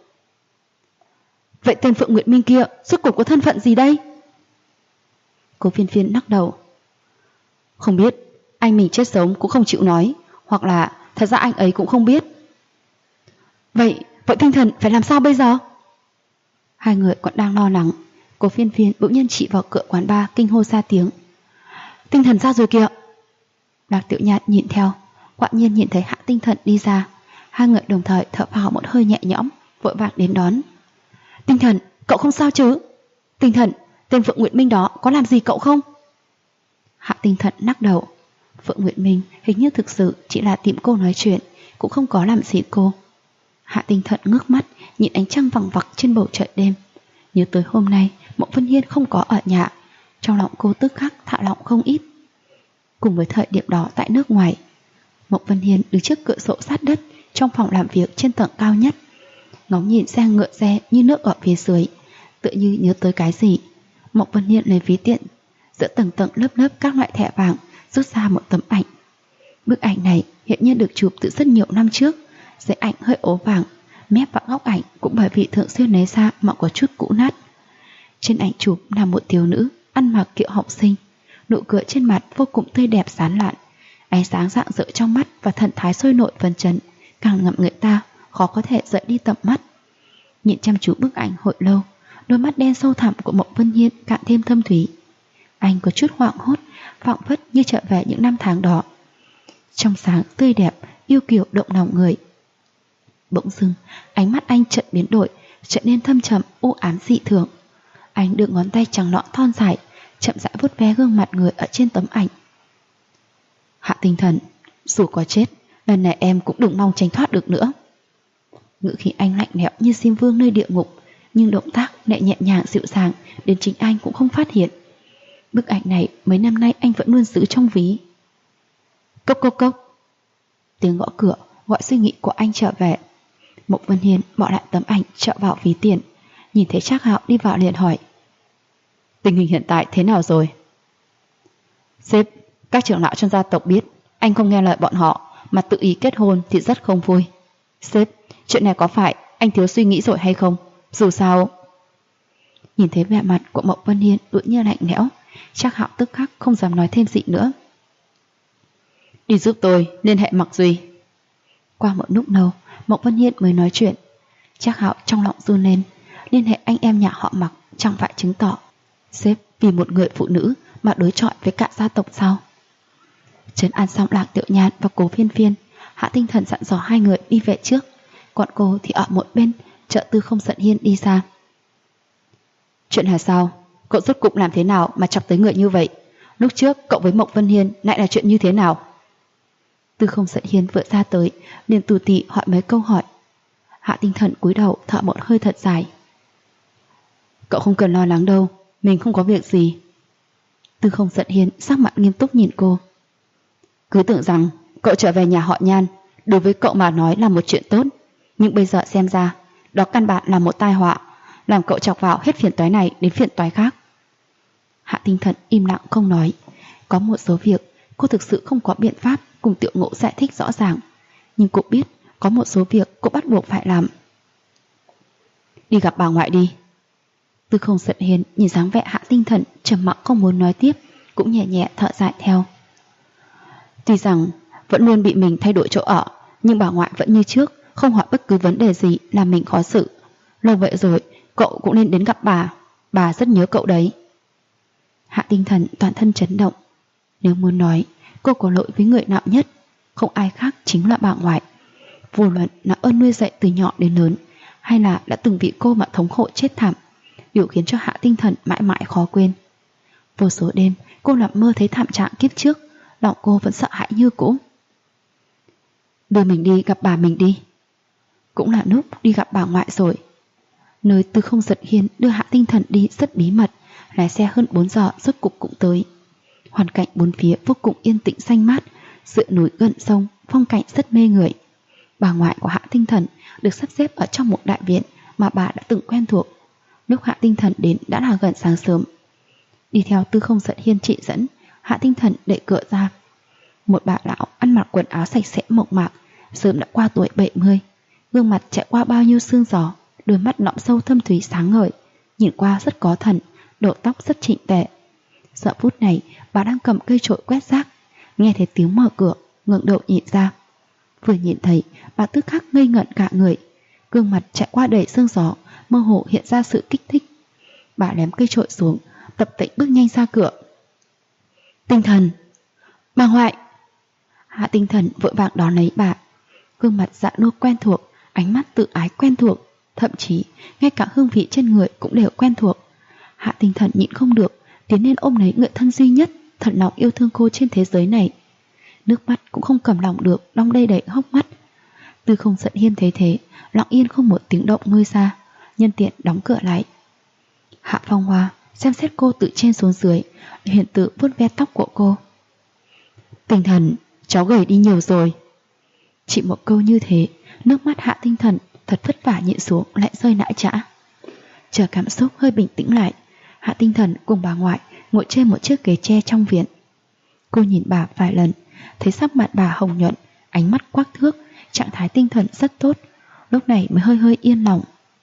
Speaker 1: Vậy tên Phượng Nguyệt Minh kia rốt cuộc có thân phận gì đây? Cố Phiên Phiên lắc đầu. Không biết, anh mình chết sống cũng không chịu nói, hoặc là thật ra anh ấy cũng không biết. Vậy Tinh Thần phải làm sao bây giờ? Hai người còn đang lo lắng, Cố Phiên Phiên bỗng nhiên chỉ vào cửa quán bar kinh hô ra tiếng. Tinh Thần ra rồi kìa. Lạc Tiểu Nhạn nhìn theo, quả nhiên nhìn thấy Hạ Tinh Thần đi ra. Hai người đồng thời thở phào một hơi nhẹ nhõm, vội vàng đến đón. Tinh Thần, cậu không sao chứ? Tinh Thần, tên Phượng Nguyệt Minh đó có làm gì cậu không? Hạ Tinh Thần lắc đầu. Phượng Nguyệt Minh hình như thực sự chỉ là tìm cô nói chuyện, cũng không có làm gì cô. Hạ Tinh Thần ngước mắt nhìn ánh trăng vằng vặc trên bầu trời đêm, nhớ tới hôm nay Mộng Vân Hiên không có ở nhà, trong lòng cô tức khắc thả lỏng không ít. Cùng với thời điểm đó tại nước ngoài, Mộng Vân Hiên đứng trước cửa sổ sát đất trong phòng làm việc trên tầng cao nhất, ngóng nhìn xe ngựa xe như nước ở phía dưới, tựa như nhớ tới cái gì. Mộng Vân Hiên lấy ví tiện giữa tầng tầng lớp lớp các loại thẻ vàng rút ra một tấm ảnh. Bức ảnh này hiện nhiên được chụp từ rất nhiều năm trước, giấy ảnh hơi ố vàng, mép và góc ảnh cũng bởi vì thường xuyên lấy ra mà có chút cũ nát. Trên ảnh chụp là một thiếu nữ ăn mặc kiểu học sinh, nụ cười trên mặt vô cùng tươi đẹp sáng lạn, ánh sáng rạng rỡ trong mắt và thần thái sôi nổi phấn chấn càng ngậm người ta khó có thể rời đi tầm mắt. Nhìn chăm chú bức ảnh hồi lâu, đôi mắt đen sâu thẳm của Mộng Vân Hiên càng thêm thâm thúy. Anh có chút hoảng hốt, phảng phất như trở về những năm tháng đó, trong sáng tươi đẹp, yêu kiều động lòng người. Bỗng dưng, ánh mắt anh chợt biến đổi, trở nên thâm trầm, u ám dị thường. Anh đưa ngón tay trắng nõn thon dài, chậm rãi vuốt ve gương mặt người ở trên tấm ảnh. Hạ Tinh Thần, dù có chết, lần này em cũng đừng mong tránh thoát được nữa. Ngữ khí anh lạnh lẽo như Diêm Vương nơi địa ngục, nhưng động tác lại nhẹ nhàng dịu dàng đến chính anh cũng không phát hiện. Bức ảnh này mấy năm nay anh vẫn luôn giữ trong ví. Cốc cốc cốc. Tiếng gõ cửa gọi suy nghĩ của anh trở về. Mộng Vân Hiên bỏ lại tấm ảnh trợ vào ví tiền, nhìn thấy Trác Hạo đi vào liền hỏi. Tình hình hiện tại thế nào rồi? Sếp, các trưởng lão trong gia tộc biết anh không nghe lời bọn họ mà tự ý kết hôn thì rất không vui. Sếp, chuyện này có phải anh thiếu suy nghĩ rồi hay không? Dù sao... Nhìn thấy vẻ mặt của Mộng Vân Hiên đột nhiên lạnh lẽo, Trác Hạo tức khắc không dám nói thêm gì nữa. Đi giúp tôi liên hệ Mặc Duy. Qua một lúc lâu, Mộng Vân Hiên mới nói chuyện. Trác Hạo trong lòng run lên, liên hệ anh em nhà họ Mặc chẳng phải chứng tỏ sếp vì một người phụ nữ mà đối chọi với cả gia tộc sao? Trấn an xong Lạc Tiểu Nhạn và Cố Phiên Phiên, Hạ Tinh Thần dặn dò hai người đi về trước, còn cô thì ở một bên trợ Tư Không Giận Hiên đi ra. Chuyện là sao? Cậu rốt cục làm thế nào mà chọc tới người như vậy? Lúc trước cậu với Mộng Vân Hiên lại là chuyện như thế nào? Tư Không Giận Hiên vừa ra tới liền tù tì hỏi mấy câu hỏi. Hạ Tinh Thần cúi đầu thở một hơi thật dài. Cậu không cần lo lắng đâu, mình không có việc gì. Tư Không Giận Hiên sắc mặt nghiêm túc nhìn cô. Cứ tưởng rằng cậu trở về nhà họ Nhan đối với cậu mà nói là một chuyện tốt, nhưng bây giờ xem ra đó căn bản là một tai họa, làm cậu chọc vào hết phiền toái này đến phiền toái khác. Hạ Tinh Thần im lặng không nói. Có một số việc cô thực sự không có biện pháp cùng Tiểu Ngộ giải thích rõ ràng, nhưng cô biết có một số việc cô bắt buộc phải làm. Đi gặp bà ngoại đi. Tư Không Giận Hiên nhìn dáng vẻ Hạ Tinh Thần trầm mặc không muốn nói tiếp, cũng nhẹ nhẹ thở dài theo. Tuy rằng vẫn luôn bị mình thay đổi chỗ ở, nhưng bà ngoại vẫn như trước, không hỏi bất cứ vấn đề gì làm mình khó xử. Lâu vậy rồi, cậu cũng nên đến gặp bà rất nhớ cậu đấy. Hạ Tinh Thần toàn thân chấn động. Nếu muốn nói cô có lỗi với người nào nhất, không ai khác chính là bà ngoại. Vô luận là ơn nuôi dạy từ nhỏ đến lớn, hay là đã từng bị cô mà thống khổ chết thảm, điều khiến cho Hạ Tinh Thần mãi mãi khó quên. Vô số đêm cô nằm mơ thấy thảm trạng kiếp trước, lòng cô vẫn sợ hãi như cũ. Đưa mình đi gặp bà mình đi. Cũng là lúc đi gặp bà ngoại rồi. Nơi Tư Không Giận Hiên đưa Hạ Tinh Thần đi rất bí mật, lái xe hơn 4 giờ rốt cục cũng tới. Hoàn cảnh bốn phía vô cùng yên tĩnh xanh mát, dựa núi gần sông, phong cảnh rất mê người. Bà ngoại của Hạ Tinh Thần được sắp xếp ở trong một đại viện mà bà đã từng quen thuộc. Lúc Hạ Tinh Thần đến đã là gần sáng sớm. Đi theo Tư Không Giận Hiên chị dẫn, Hạ Tinh Thần đẩy cửa ra. Một bà lão ăn mặc quần áo sạch sẽ mộc mạc, sớm đã qua tuổi 70, gương mặt chạy qua bao nhiêu sương gió, đôi mắt nõm sâu thâm thúy sáng ngời, nhìn qua rất có thần, đầu tóc rất chỉnh tề. Giờ phút này bà đang cầm cây chổi quét rác, nghe thấy tiếng mở cửa, ngẩng đầu nhìn ra. Vừa nhìn thấy, bà tức khắc ngây ngẩn cả người, gương mặt chạy qua đầy sương gió, mơ hồ hiện ra sự kích thích. Bà ném cây chổi xuống, tập tễnh bước nhanh ra cửa. Tinh Thần! Bà ngoại! Hạ Tinh Thần vội vàng đón lấy bà. Gương mặt dạ nua quen thuộc, ánh mắt tự ái quen thuộc, thậm chí ngay cả hương vị trên người cũng đều quen thuộc. Hạ Tinh Thần nhịn không được, tiến lên ôm lấy người thân duy nhất thật lòng yêu thương cô trên thế giới này. Nước mắt cũng không cầm lòng được, đong đầy đầy hốc mắt. Tư Không Giận Hiên thấy thế, lặng yên không một tiếng động ngơi ra, nhân tiện đóng cửa lại. Hạ Phong Hoa xem xét cô từ trên xuống dưới, hiền tự vuốt ve tóc của cô. Tinh Thần, cháu gầy đi nhiều rồi. Chỉ một câu như thế, nước mắt Hạ Tinh Thần thật vất vả nhịn xuống lại rơi nãi chã. Chờ cảm xúc hơi bình tĩnh lại, Hạ Tinh Thần cùng bà ngoại ngồi trên một chiếc ghế tre trong viện. Cô nhìn bà vài lần, thấy sắc mặt bà hồng nhuận, ánh mắt quắc thước, trạng thái tinh thần rất tốt, lúc này mới hơi hơi yên lòng.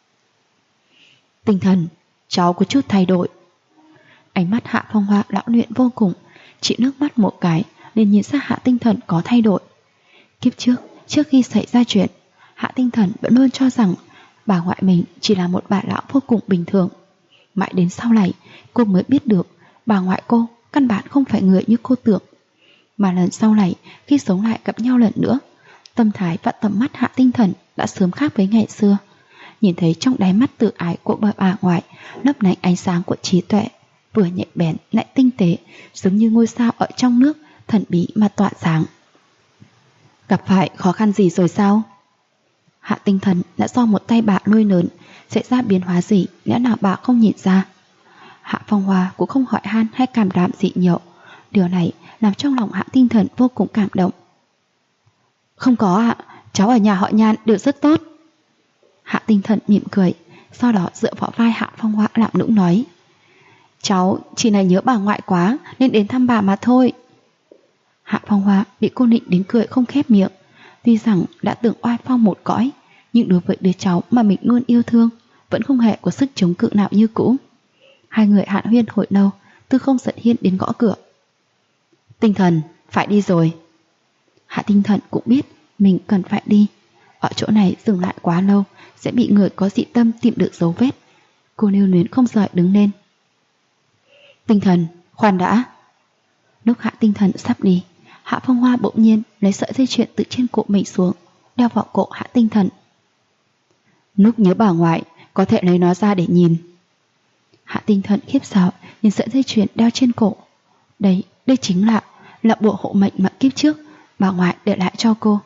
Speaker 1: Tinh Thần, cháu có chút thay đổi. Ánh mắt Hạ Phong Hoa lão luyện vô cùng, chỉ nước mắt một cái liền nhìn ra Hạ Tinh Thần có thay đổi. Kiếp trước khi xảy ra chuyện, Hạ Tinh Thần vẫn luôn cho rằng bà ngoại mình chỉ là một bà lão vô cùng bình thường. Mãi đến sau này, cô mới biết được bà ngoại cô căn bản không phải người như cô tưởng. Mà lần sau này, khi sống lại gặp nhau lần nữa, tâm thái và tầm mắt Hạ Tinh Thần đã sớm khác với ngày xưa. Nhìn thấy trong đáy mắt tự ái của bà ngoại lấp lánh ánh sáng của trí tuệ, vừa nhạy bén lại tinh tế, giống như ngôi sao ở trong nước, thần bí mà tỏa sáng. Gặp phải khó khăn gì rồi sao? Hạ Tinh Thần đã do một tay bà nuôi lớn, xảy ra biến hóa gì lẽ nào bà không nhìn ra. Hạ Phong Hoa cũng không hỏi han hay cảm đạm gì nhiều, điều này làm trong lòng Hạ Tinh Thần vô cùng cảm động. Không có ạ, cháu ở nhà họ Nhan đều rất tốt. Hạ Tinh Thần mỉm cười, sau đó dựa vào vai Hạ Phong Hoa làm nũng nói: Cháu chỉ là nhớ bà ngoại quá nên đến thăm bà mà thôi. Hạ Phong Hoa bị cô nịnh đến cười không khép miệng. Tuy rằng đã từng oai phong một cõi, nhưng đối với đứa cháu mà mình luôn yêu thương vẫn không hề có sức chống cự nào như cũ. Hai người hàn huyên hồi lâu, Tư Không Giận Hiên đến gõ cửa. Tinh Thần, phải đi rồi. Hạ Tinh Thần cũng biết mình cần phải đi. Ở chỗ này dừng lại quá lâu sẽ bị người có dị tâm tìm được dấu vết. Cô lưu luyến không rời đứng lên. Tinh Thần, khoan đã. Lúc Hạ Tinh Thần sắp đi, Hạ Phong Hoa bỗng nhiên lấy sợi dây chuyền từ trên cổ mình xuống, đeo vào cổ Hạ Tinh Thần. Lúc nhớ bà ngoại, có thể lấy nó ra để nhìn. Hạ Tinh Thần khiếp sợ nhìn sợi dây chuyền đeo trên cổ. Đây chính là bùa hộ mệnh mà kiếp trước bà ngoại để lại cho cô.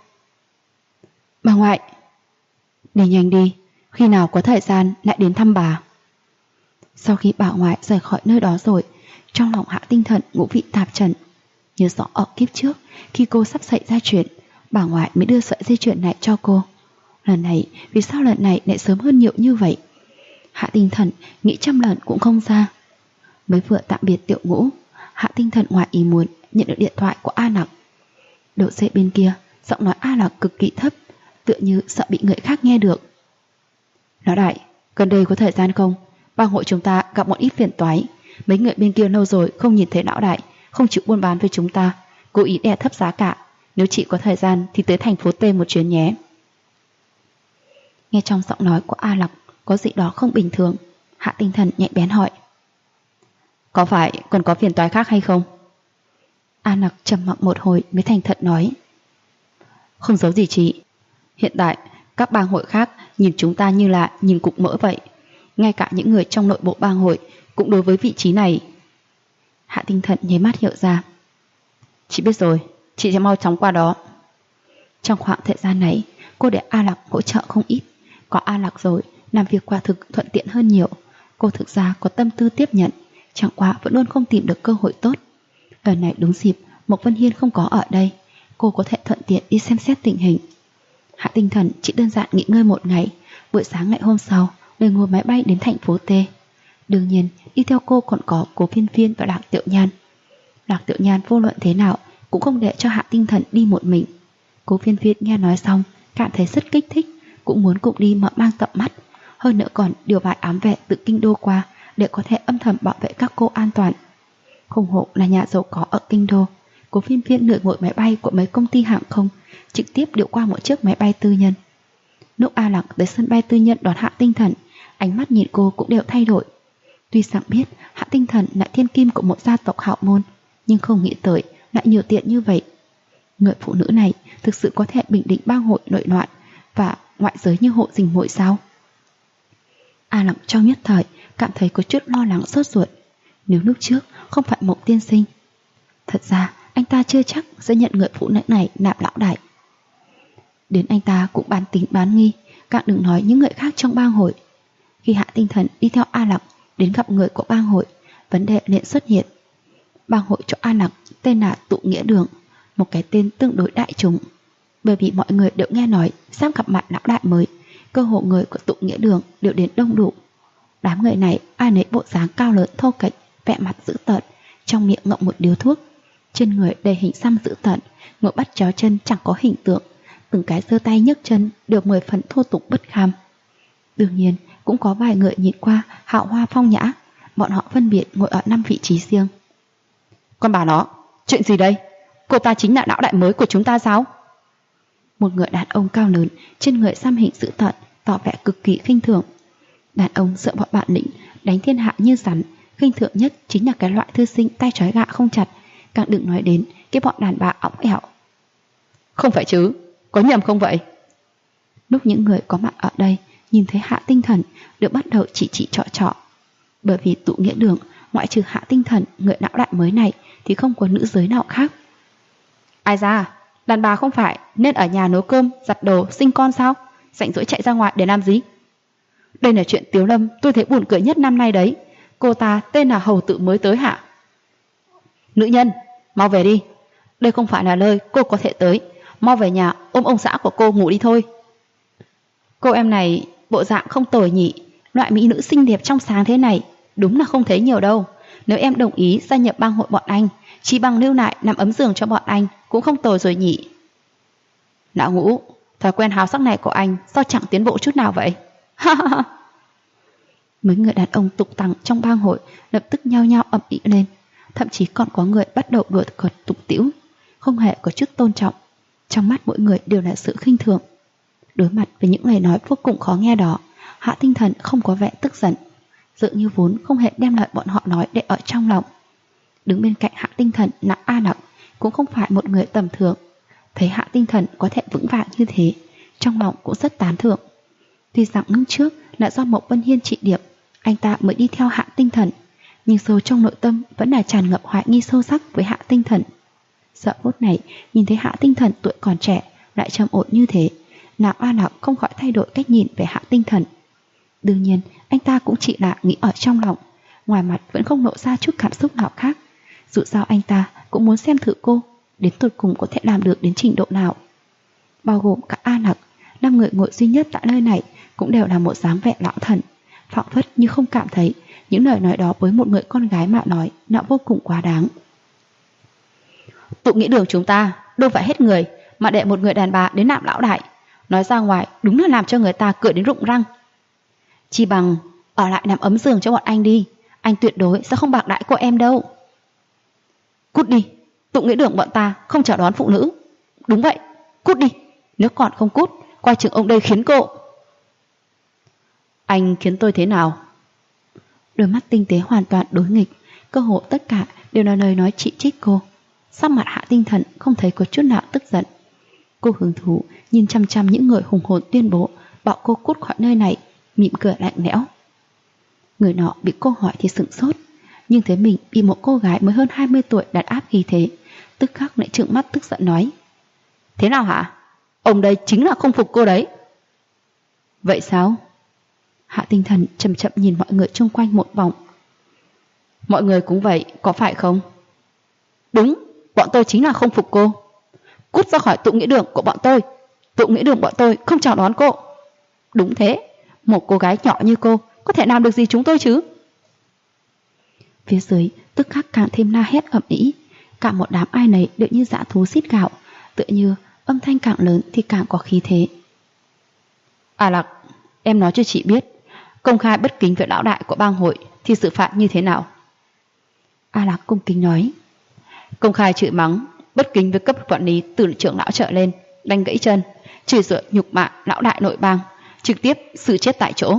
Speaker 1: Bà ngoại, đi nhanh đi, khi nào có thời gian lại đến thăm bà. Sau khi bà ngoại rời khỏi nơi đó rồi, trong lòng Hạ Tinh Thần ngũ vị tạp trần. Nhớ rõ ở kiếp trước, khi cô sắp xảy ra chuyện, bà ngoại mới đưa sợi dây chuyền này cho cô. Lần này, vì sao lần này lại sớm hơn nhiều như vậy? Hạ Tinh Thần nghĩ trăm lần cũng không ra. Mới vừa tạm biệt Tiểu Ngũ, Hạ Tinh Thần ngoài ý muốn nhận được điện thoại của A Nặc. Đầu dây bên kia, giọng nói A Nặc cực kỳ thấp, tựa như sợ bị người khác nghe được. Lão đại, gần đây có thời gian không? Bang hội chúng ta gặp một ít phiền toái. Mấy người bên kia lâu rồi không nhìn thấy lão đại, không chịu buôn bán với chúng ta, cố ý đè thấp giá cả. Nếu chị có thời gian thì tới thành phố T một chuyến nhé. Nghe trong giọng nói của A Lặc có gì đó không bình thường, Hạ Tinh Thần nhạy bén hỏi: Có phải còn có phiền toái khác hay không? A Lặc trầm mặc một hồi mới thành thật nói: Không giấu gì chị. Hiện tại các bang hội khác nhìn chúng ta như là nhìn cục mỡ vậy. Ngay cả những người trong nội bộ bang hội cũng đối với vị trí này. Hạ Tinh Thần nháy mắt hiểu ra. Chị biết rồi, chị sẽ mau chóng qua đó. Trong khoảng thời gian này, cô để A Lặc hỗ trợ không ít. Có A Lặc rồi, làm việc quả thực thuận tiện hơn nhiều. Cô thực ra có tâm tư tiếp nhận, chẳng qua vẫn luôn không tìm được cơ hội tốt. Lần này đúng dịp Mộc Vân Hiên không có ở đây, cô có thể thuận tiện đi xem xét tình hình. Hạ Tinh Thần chỉ đơn giản nghỉ ngơi một ngày. Buổi sáng ngày hôm sau, liền ngồi máy bay đến thành phố T. Đương nhiên, đi theo cô còn có Cố Phiên Phiên và Lạc Tiểu Nhan. Lạc Tiểu Nhan vô luận thế nào cũng không để cho Hạ Tinh Thần đi một mình. Cố Phiên Phiên nghe nói xong, cảm thấy rất kích thích, cũng muốn cùng đi mở mang tầm mắt. Hơn nữa còn điều bài ám vệ từ kinh đô qua để có thể âm thầm bảo vệ các cô an toàn. Không hộ là nhà giàu có ở kinh đô. Cố Phiên Phiên lựa ngồi máy bay của mấy công ty hàng không, trực tiếp điều qua một chiếc máy bay tư nhân. Lúc A Lặc tới sân bay tư nhân đón Hạ Tinh Thần, ánh mắt nhìn cô cũng đều thay đổi. Tuy rằng biết Hạ Tinh Thần là thiên kim của một gia tộc hào môn, nhưng không nghĩ tới lại nhiều tiền như vậy. Người phụ nữ này thực sự có thể bình định bang hội nội loạn và ngoại giới như hộ dình muội sao? A Lặc trong nhất thời cảm thấy có chút lo lắng sốt ruột. Nếu lúc trước không phải Mộc tiên sinh, thật ra anh ta chưa chắc sẽ nhận người phụ nữ này làm lão đại. Đến anh ta cũng bán tính bán nghi, càng đừng nói những người khác trong bang hội. Khi Hạ Tinh Thần đi theo A Lặc đến gặp người của bang hội, vấn đề liền xuất hiện. Bang hội cho A Lặc tên là Tụ Nghĩa Đường, một cái tên tương đối đại chúng. Bởi vì mọi người đều nghe nói sắp gặp mặt lão đại mới, cơ hội người của Tụ Nghĩa Đường đều đến đông đủ. Đám người này ai nấy bộ dáng cao lớn thô kệch, vẻ mặt dữ tợn, trong miệng ngậm một điếu thuốc, trên người đầy hình xăm dữ tợn, ngồi bắt chéo chân chẳng có hình tượng, từng cái giơ tay nhấc chân đều 10 phần thô tục bất kham. Đương nhiên cũng có vài người nhìn qua hào hoa phong nhã, bọn họ phân biệt ngồi ở 5 vị trí riêng. Con bà nó, chuyện gì đây? Cô ta chính là lão đại mới của chúng ta sao? Một người đàn ông cao lớn, trên người xăm hình dữ tợn, tỏ vẻ cực kỳ khinh thường. Đàn ông sợ bọn bản lĩnh, đánh thiên hạ như rắn, khinh thường nhất chính là cái loại thư sinh tay trói gà không chặt, càng đừng nói đến cái bọn đàn bà ỏng ẻo. Không phải chứ, có nhầm không vậy? Lúc những người có mặt ở đây nhìn thấy Hạ Tinh Thần được bắt đầu chỉ trọ. Bởi vì Tụ Nghĩa Đường ngoại trừ Hạ Tinh Thần, người lão đại mới này, thì không có nữ giới nào khác. Ai ra, đàn bà không phải nên ở nhà nấu cơm, giặt đồ, sinh con sao? Rảnh rỗi chạy ra ngoài để làm gì? Đây là chuyện Tiếu Lâm tôi thấy buồn cười nhất năm nay đấy. Cô ta tên là hầu tự mới tới hả? Nữ nhân, mau về đi. Đây không phải là nơi cô có thể tới. Mau về nhà ôm ông xã của cô ngủ đi thôi. Cô em này bộ dạng không tồi nhỉ. Loại mỹ nữ xinh đẹp trong sáng thế này đúng là không thấy nhiều đâu. Nếu em đồng ý gia nhập bang hội bọn anh, chỉ bằng lưu lại nằm ấm giường cho bọn anh cũng không tồi rồi nhỉ. Lão Ngũ, thói quen háo sắc này của anh sao chẳng tiến bộ chút nào vậy? Mấy người đàn ông tục tằng trong bang hội lập tức nhao nhao ầm ĩ lên, thậm chí còn có người bắt đầu đùa cợt tục tĩu, không hề có chút tôn trọng. Trong mắt mỗi người đều là sự khinh thường. Đối mặt với những lời nói vô cùng khó nghe đó, Hạ Tinh Thần không có vẻ tức giận, dường như vốn không hề đem lời bọn họ nói để ở trong lòng. Đứng bên cạnh Hạ Tinh Thần là A Lặc, cũng không phải một người tầm thường. Thấy Hạ Tinh Thần có thể vững vàng như thế, trong lòng cũng rất tán thưởng. Tuy rằng lúc trước là do Mộc Vân Hiên trị điểm, anh ta mới đi theo Hạ Tinh Thần, nhưng sâu trong nội tâm vẫn là tràn ngập hoài nghi sâu sắc với Hạ Tinh Thần. Giờ phút này nhìn thấy Hạ Tinh Thần tuổi còn trẻ lại trầm ổn như thế, nào A Lặc không khỏi thay đổi cách nhìn về Hạ Tinh Thần. Đương nhiên anh ta cũng chỉ là nghĩ ở trong lòng, ngoài mặt vẫn không lộ ra chút cảm xúc nào khác. Dù sao anh ta cũng muốn xem thử cô đến tột cùng có thể làm được đến trình độ nào. Bao gồm cả A Lặc, 5 người ngồi duy nhất tại nơi này cũng đều là một dáng vẻ lão thần, phảng phất như không cảm thấy những lời nói đó với một người con gái mà nói nó vô cùng quá đáng. Tụ Nghĩa Đường chúng ta đâu phải hết người mà để một người đàn bà đến làm lão đại, nói ra ngoài đúng là làm cho người ta cười đến rụng răng. Chỉ bằng ở lại nằm ấm giường cho bọn anh đi, anh tuyệt đối sẽ không bạc đãi cô em đâu. Cút đi, Tụ Nghĩa Đường bọn ta không chào đón phụ nữ. Đúng vậy, cút đi, nếu còn không cút, coi chừng ông đây khiến cô. Anh khiến tôi thế nào? Đôi mắt tinh tế hoàn toàn đối nghịch, cơ hội tất cả đều là lời nói chỉ trích cô. Sắc mặt Hạ Tinh Thần không thấy có chút nào tức giận. Cô hứng thú nhìn chăm chăm những người hùng hồn tuyên bố bảo cô cút khỏi nơi này, mỉm cười lạnh lẽo. Người nọ bị cô hỏi thì sửng sốt, nhưng thấy mình bị một cô gái mới hơn 20 tuổi đàn áp khi thế, tức khắc lại trợn mắt tức giận nói: Thế nào hả? Ông đây chính là không phục cô đấy. Vậy sao? Hạ Tinh Thần chậm chậm nhìn mọi người xung quanh một vòng. Mọi người cũng vậy, có phải không? Đúng, bọn tôi chính là không phục cô. Cút ra khỏi Tụ Nghĩa Đường của bọn tôi. Tụ Nghĩa Đường bọn tôi không chào đón cô. Đúng thế, Một cô gái nhỏ như cô có thể làm được gì chúng tôi chứ? Phía dưới tức khắc càng thêm la hét ầm ĩ, cả một đám ai nấy đều như dã thú rít gào, tựa như âm thanh càng lớn thì càng có khí thế. A Lạc, em nói cho chị biết, công khai bất kính với lão đại của bang hội thì xử phạt như thế nào? A Lạc cung kính nói. Công khai chửi mắng, bất kính với cấp quản lý từ trưởng lão trở lên, đánh gãy chân, chửi rủa nhục mạ lão đại nội bang, trực tiếp xử chết tại chỗ.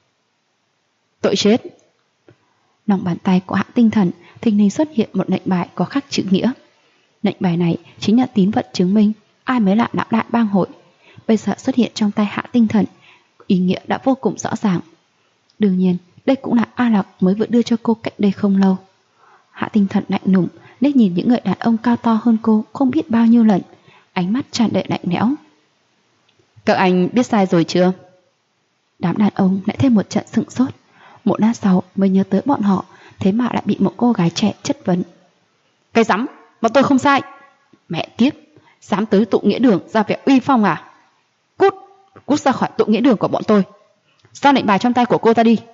Speaker 1: Tội chết. Lòng bàn tay của Hạ Tinh Thần thình lình xuất hiện một lệnh bài có khắc chữ nghĩa. Lệnh bài này chính là tín vật chứng minh ai mới là lão đại bang hội. Bây giờ xuất hiện trong tay Hạ Tinh Thần, ý nghĩa đã vô cùng rõ ràng. Đương nhiên, đây cũng là A Lạc mới vừa đưa cho cô cách đây không lâu. Hạ Tinh Thần lạnh lùng liếc nhìn những người đàn ông cao to hơn cô không biết bao nhiêu lần, ánh mắt tràn đầy lạnh lẽo. Các anh biết sai rồi chưa? Đám đàn ông lại thêm một trận sững sốt. Một lát sau mới nhớ tới bọn họ, thế mà lại bị một cô gái trẻ chất vấn. Cái rắm, bọn tôi không sai. Mẹ kiếp, dám tới tụ nghĩa đường ra vẻ uy phong à? Cút, cút ra khỏi tụ nghĩa đường của bọn tôi. Giao lệnh bài trong tay của cô ta đi.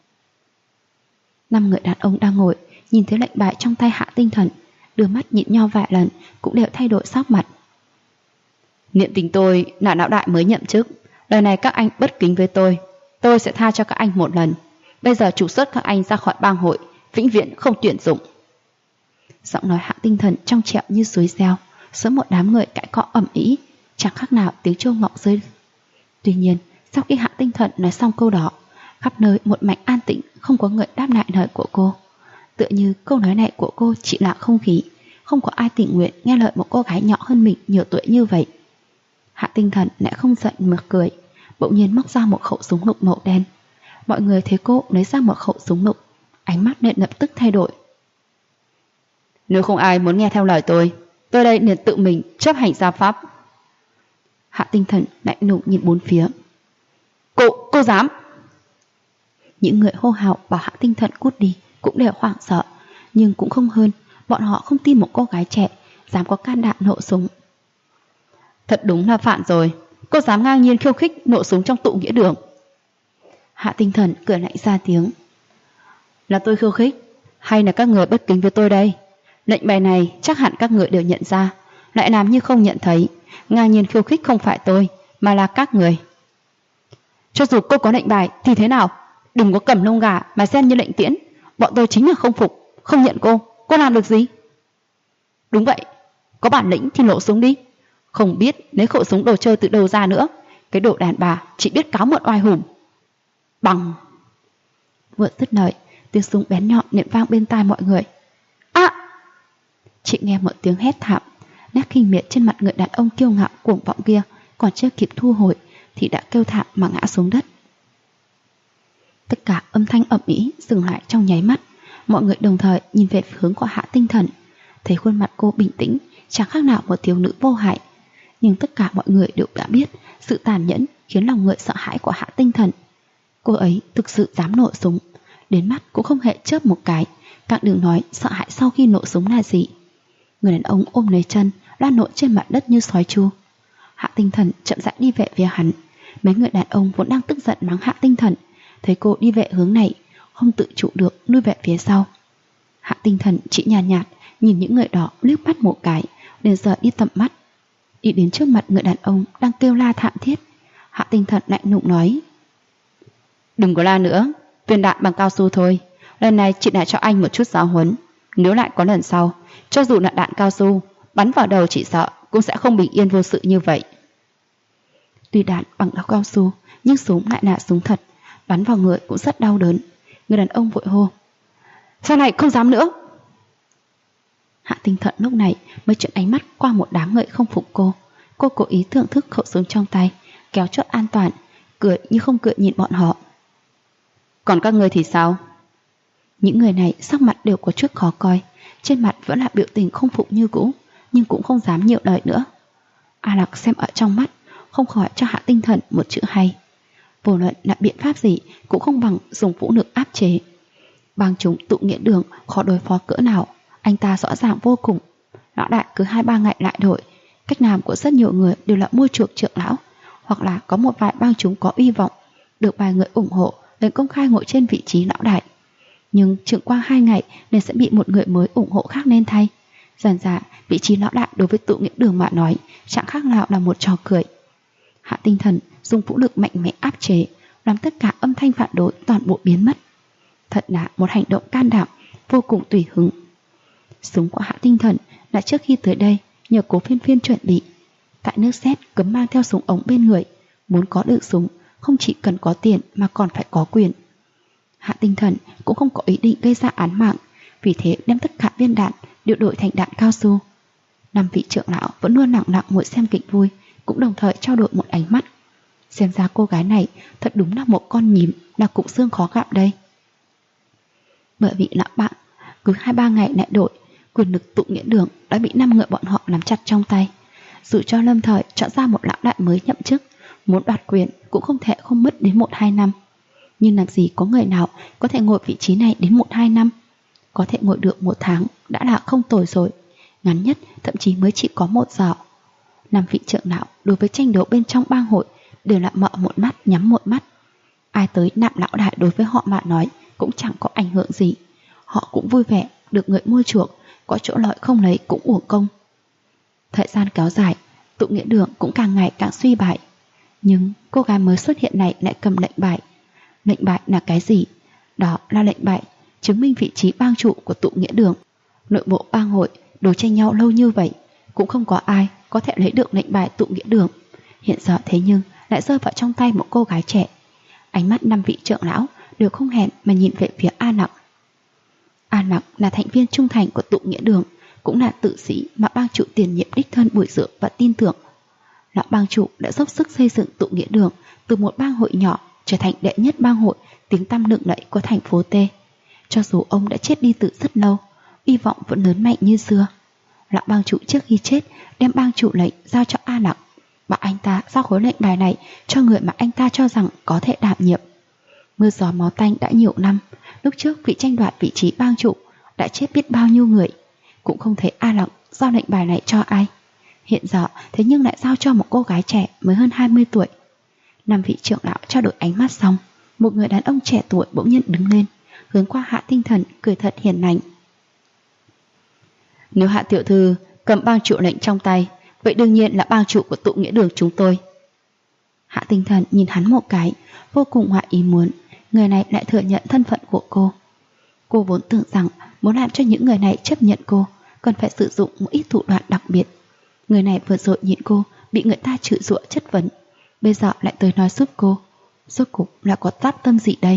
Speaker 1: 5 người đàn ông đang ngồi nhìn thấy lệnh bài trong tay Hạ Tinh Thần, đưa mắt nhìn nhau vài lần cũng đều thay đổi sắc mặt. Niệm tình tôi là lão đại mới nhậm chức, lần này các anh bất kính với tôi sẽ tha cho các anh một lần. Bây giờ trục xuất các anh ra khỏi bang hội, vĩnh viễn không tuyển dụng. Giọng nói Hạ Tinh Thần trong trẻo như suối reo, giữa một đám người cãi cọ ầm ĩ, chẳng khác nào tiếng chuông ngọng rơi. Tuy nhiên, sau khi Hạ Tinh Thần nói xong câu đó, khắp nơi một mảnh an tĩnh, không có người đáp lại lời của cô. Tựa như câu nói này của cô chỉ là không khí, không có ai tình nguyện nghe lời một cô gái nhỏ hơn mình nhiều tuổi như vậy. Hạ Tinh Thần lại không giận mà cười, bỗng nhiên móc ra một khẩu súng lục màu đen. Mọi người thấy cô lấy ra một khẩu súng lục, ánh mắt liền lập tức thay đổi. Nếu không ai muốn nghe theo lời tôi đây liền tự mình chấp hành gia pháp. Hạ Tinh Thần lạnh lùng nhìn bốn phía. Cô dám? Những người hô hào bảo Hạ Tinh Thần cút đi cũng đều hoảng sợ, nhưng cũng không hơn, bọn họ không tin một cô gái trẻ dám có can đảm nổ súng. Thật đúng là phản rồi, cô dám ngang nhiên khiêu khích nổ súng trong tụ nghĩa đường. Hạ Tinh Thần cười lạnh ra tiếng. Là tôi khiêu khích hay là các người bất kính với tôi đây? Lệnh bài này chắc hẳn các người đều nhận ra, lại làm như không nhận thấy. Ngang nhiên khiêu khích không phải tôi, mà là các người. Cho dù cô có lệnh bài thì thế nào? Đừng có cầm lông gà mà xem như lệnh tiễn. Bọn tôi chính là không phục, không nhận cô làm được gì? Đúng vậy, có bản lĩnh thì nổ súng đi. Không biết lấy khẩu súng đồ chơi từ đâu ra nữa. Cái đồ đàn bà chỉ biết cáo mượn oai hùng. Bằng. Vừa dứt lời, tiếng súng bén nhọn nện vang bên tai mọi người. Chị nghe một tiếng hét thảm, nét khinh miệt trên mặt người đàn ông kiêu ngạo cuồng vọng kia còn chưa kịp thu hồi thì đã kêu thảm mà ngã xuống đất. Tất cả âm thanh ầm ĩ dừng lại trong nháy mắt, mọi người đồng thời nhìn về hướng của Hạ Tinh Thần, thấy khuôn mặt cô bình tĩnh, chẳng khác nào một thiếu nữ vô hại. Nhưng tất cả mọi người đều đã biết sự tàn nhẫn khiến lòng người sợ hãi của Hạ Tinh Thần. Cô ấy thực sự dám nổ súng, đến mắt cũng không hề chớp một cái, càng đừng nói sợ hãi sau khi nổ súng là gì. Người đàn ông ôm lấy chân, loan lộn trên mặt đất như sói chu. Hạ Tinh Thần chậm rãi đi về phía hắn. Mấy người đàn ông vốn đang tức giận mắng Hạ Tinh Thần, thấy cô đi về hướng này, không tự chủ được lui về phía sau. Hạ Tinh Thần chỉ nhàn nhạt nhìn những người đó liếc mắt một cái, liền giờ đi tầm mắt, đi đến trước mặt người đàn ông đang kêu la thảm thiết. Hạ Tinh Thần lạnh lùng nói: Đừng có la nữa, viên đạn bằng cao su thôi. Lần này chị lại cho anh một chút giáo huấn. Nếu lại có lần sau, cho dù là đạn cao su bắn vào đầu chị sợ cũng sẽ không bình yên vô sự như vậy. Tuy đạn bằng đao cao su, nhưng súng lại là súng thật, bắn vào người cũng rất đau đớn. Người đàn ông vội hô: Sau này không dám nữa. Hạ Tinh Thần lúc này mới chuyển ánh mắt qua một đám người không phục cô. Cô cố ý thưởng thức khẩu súng trong tay, kéo chốt an toàn, cười như không cười nhìn bọn họ. Còn các người thì sao? Những người này sắc mặt đều có chút khó coi, trên mặt vẫn là biểu tình không phục như cũ, nhưng cũng không dám nhiều lời nữa. A Lạc xem ở trong mắt, không khỏi cho Hạ Tinh Thần một chữ hay. Vô luận là biện pháp gì cũng không bằng dùng vũ lực áp chế. Bang chúng tụ nghĩa đường khó đối phó cỡ nào, anh ta rõ ràng vô cùng. Lão đại cứ 2-3 ngày lại đổi, cách làm của rất nhiều người đều là mua chuộc trưởng lão, hoặc là có một vài bang chúng có uy vọng, được vài người ủng hộ nên công khai ngồi trên vị trí lão đại. Nhưng chừng qua 2 ngày nên sẽ bị một người mới ủng hộ khác nên thay. Dần dà vị trí lão đại đối với Tụ Nghĩa Đường mà nói chẳng khác nào là một trò cười. Hạ Tinh Thần dùng vũ lực mạnh mẽ áp chế, làm tất cả âm thanh phản đối toàn bộ biến mất. Thật là một hành động can đảm, vô cùng tùy hứng. Súng của Hạ Tinh Thần là trước khi tới đây nhờ Cố Phiên Phiên chuẩn bị. Tại nước xét cấm mang theo súng ống bên người, muốn có được súng không chỉ cần có tiền mà còn phải có quyền. Hạ Tinh Thần cũng không có ý định gây ra án mạng, vì thế đem tất cả viên đạn đều đổi thành đạn cao su. 5 vị trưởng lão vẫn luôn lặng lặng ngồi xem kịch vui, cũng đồng thời trao đổi một ánh mắt. Xem ra cô gái này thật đúng là một con nhím, là cục xương khó gặm đây. Bởi vì lão bạn cứ 2-3 ngày lại đổi, quyền lực Tụ Nghĩa Đường đã bị 5 người bọn họ nắm chặt trong tay. Dù cho lâm thời chọn ra một lão đại mới nhậm chức, muốn đoạt quyền cũng không thể không mất đến 1-2 năm. Nhưng làm gì có người nào có thể ngồi vị trí này đến 1-2 năm. Có thể ngồi được 1 tháng đã là không tồi rồi, ngắn nhất thậm chí mới chỉ có 1 giờ. 5 vị trưởng lão đối với tranh đấu bên trong bang hội đều là mở một mắt nhắm một mắt. Ai tới nạm lão đại đối với họ mà nói cũng chẳng có ảnh hưởng gì. Họ cũng vui vẻ được người mua chuộc, có chỗ lợi không lấy cũng uổng công. Thời gian kéo dài, Tụ Nghĩa Đường cũng càng ngày càng suy bại. Nhưng cô gái mới xuất hiện này lại cầm lệnh bài. Lệnh bài là cái gì? Đó là lệnh bài chứng minh vị trí bang chủ của Tụ Nghĩa Đường. Nội bộ bang hội đối tranh nhau lâu như vậy, cũng không có ai có thể lấy được lệnh bài Tụ Nghĩa Đường. Hiện giờ thế nhưng lại rơi vào trong tay một cô gái trẻ. Ánh mắt 5 vị trưởng lão đều không hẹn mà nhìn về phía A Nặc. A Nặc là thành viên trung thành của Tụ Nghĩa Đường, cũng là tử sĩ mà bang chủ tiền nhiệm đích thân bồi dưỡng và tin tưởng. Lão bang chủ đã dốc sức xây dựng Tụ Nghĩa Đường từ một bang hội nhỏ trở thành đệ nhất bang hội tiếng tăm lừng lẫy của thành phố T. Cho dù ông đã chết đi từ rất lâu, hy vọng vẫn lớn mạnh như xưa. Lão bang chủ trước khi chết đem bang chủ lệnh giao cho A Nặc, bảo anh ta giao khối lệnh bài này cho người mà anh ta cho rằng có thể đảm nhiệm. Mưa gió máu tanh đã nhiều năm, lúc trước vì tranh đoạt vị trí bang chủ đã chết biết bao nhiêu người, cũng không thấy A Nặc giao lệnh bài này cho ai. Hiện giờ thế nhưng lại giao cho một cô gái trẻ mới hơn 20 tuổi. 5 vị trưởng lão trao đổi ánh mắt xong, một người đàn ông trẻ tuổi bỗng nhiên đứng lên, hướng qua Hạ Tinh Thần cười thật hiền lành. Nếu Hạ tiểu thư cầm bang chủ lệnh trong tay, vậy đương nhiên là bang chủ của Tụ Nghĩa Đường chúng tôi. Hạ Tinh Thần nhìn hắn một cái, vô cùng ngoại ý muốn, người này lại thừa nhận thân phận của cô. Cô vốn tưởng rằng muốn làm cho những người này chấp nhận cô, cần phải sử dụng một ít thủ đoạn đặc biệt. Người này vừa rồi nhìn cô bị người ta chửi rủa chất vấn, bây giờ lại tới nói giúp cô. Rốt cục là có tác tâm gì đây?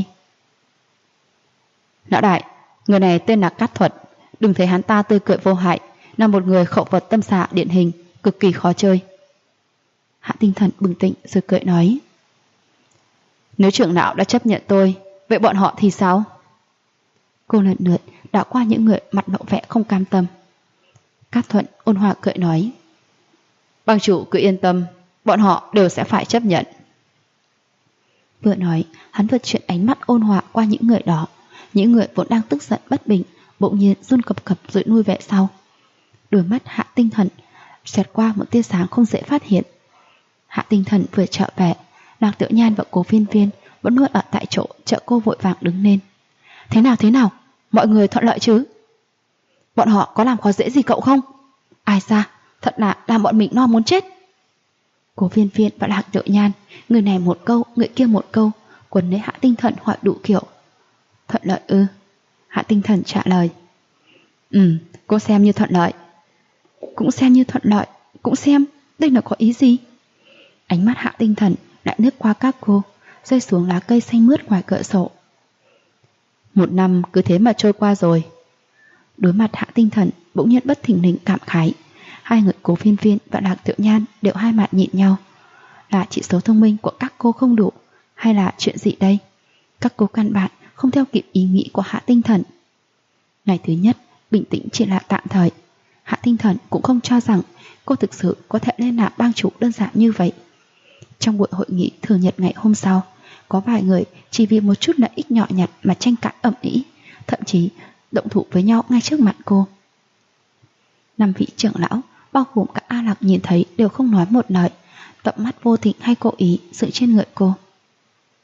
Speaker 1: Lão đại, người này tên là Cát Thuật, đừng thấy hắn ta tươi cười vô hại, là một người khẩu vật tâm xạ điển hình, cực kỳ khó chơi. Hạ Tinh Thần bừng tỉnh rồi cười nói, nếu trưởng lão đã chấp nhận tôi, vậy bọn họ thì sao? Cô lần lượt đảo qua những người mặt lộ vẻ không cam tâm. Cát Thuận ôn hòa cười nói, bang chủ cứ yên tâm, bọn họ đều sẽ phải chấp nhận. Vừa nói, hắn vừa chuyển ánh mắt ôn hòa qua những người đó. Những người vốn đang tức giận bất bình bỗng nhiên run cập cập rồi nuôi về sau. Đôi mắt Hạ Tinh Thần xẹt qua một tia sáng không dễ phát hiện. Hạ Tinh Thần vừa trở về, Lạc Tiểu Nhan và Cố Phiên Phiên vẫn luôn ở tại chỗ trợ cô vội vàng đứng lên. Thế nào, mọi người thuận lợi chứ? Bọn họ có làm khó dễ gì cậu không? Ai ra, thật là làm bọn mình no muốn chết. Cố Phiên Phiên và Lạc Tiểu Nhan, người này một câu, người kia một câu, quấn lấy Hạ Tinh Thần hỏi đủ kiểu. Thuận lợi ư? Hạ Tinh Thần trả lời, cô xem như thuận lợi. Cũng xem như thuận lợi, cũng xem, đây là có ý gì? Ánh mắt Hạ Tinh Thần lại lướt qua các cô, rơi xuống lá cây xanh mướt ngoài cửa sổ. 1 năm cứ thế mà trôi qua rồi. Đối mặt Hạ Tinh Thần bỗng nhiên bất thình lình cảm khái. Hai người Cố Phiên Phiên và Lạc Tiểu Nhan đều hai mặt nhìn nhau. Là chỉ số thông minh của các cô không đủ, hay là chuyện gì đây? Các cô căn bản không theo kịp ý nghĩ của Hạ Tinh Thần. Ngày thứ nhất, bình tĩnh chỉ là tạm thời. Hạ Tinh Thần cũng không cho rằng cô thực sự có thể lên làm bang chủ đơn giản như vậy. Trong buổi hội nghị thường nhật ngày hôm sau, có vài người chỉ vì một chút lợi ích nhỏ nhặt mà tranh cãi ầm ĩ, thậm chí động thủ với nhau ngay trước mặt cô. 5 vị trưởng lão, bao gồm cả A Lạc nhìn thấy đều không nói một lời, tầm mắt vô tình hay cố ý dựa trên người cô.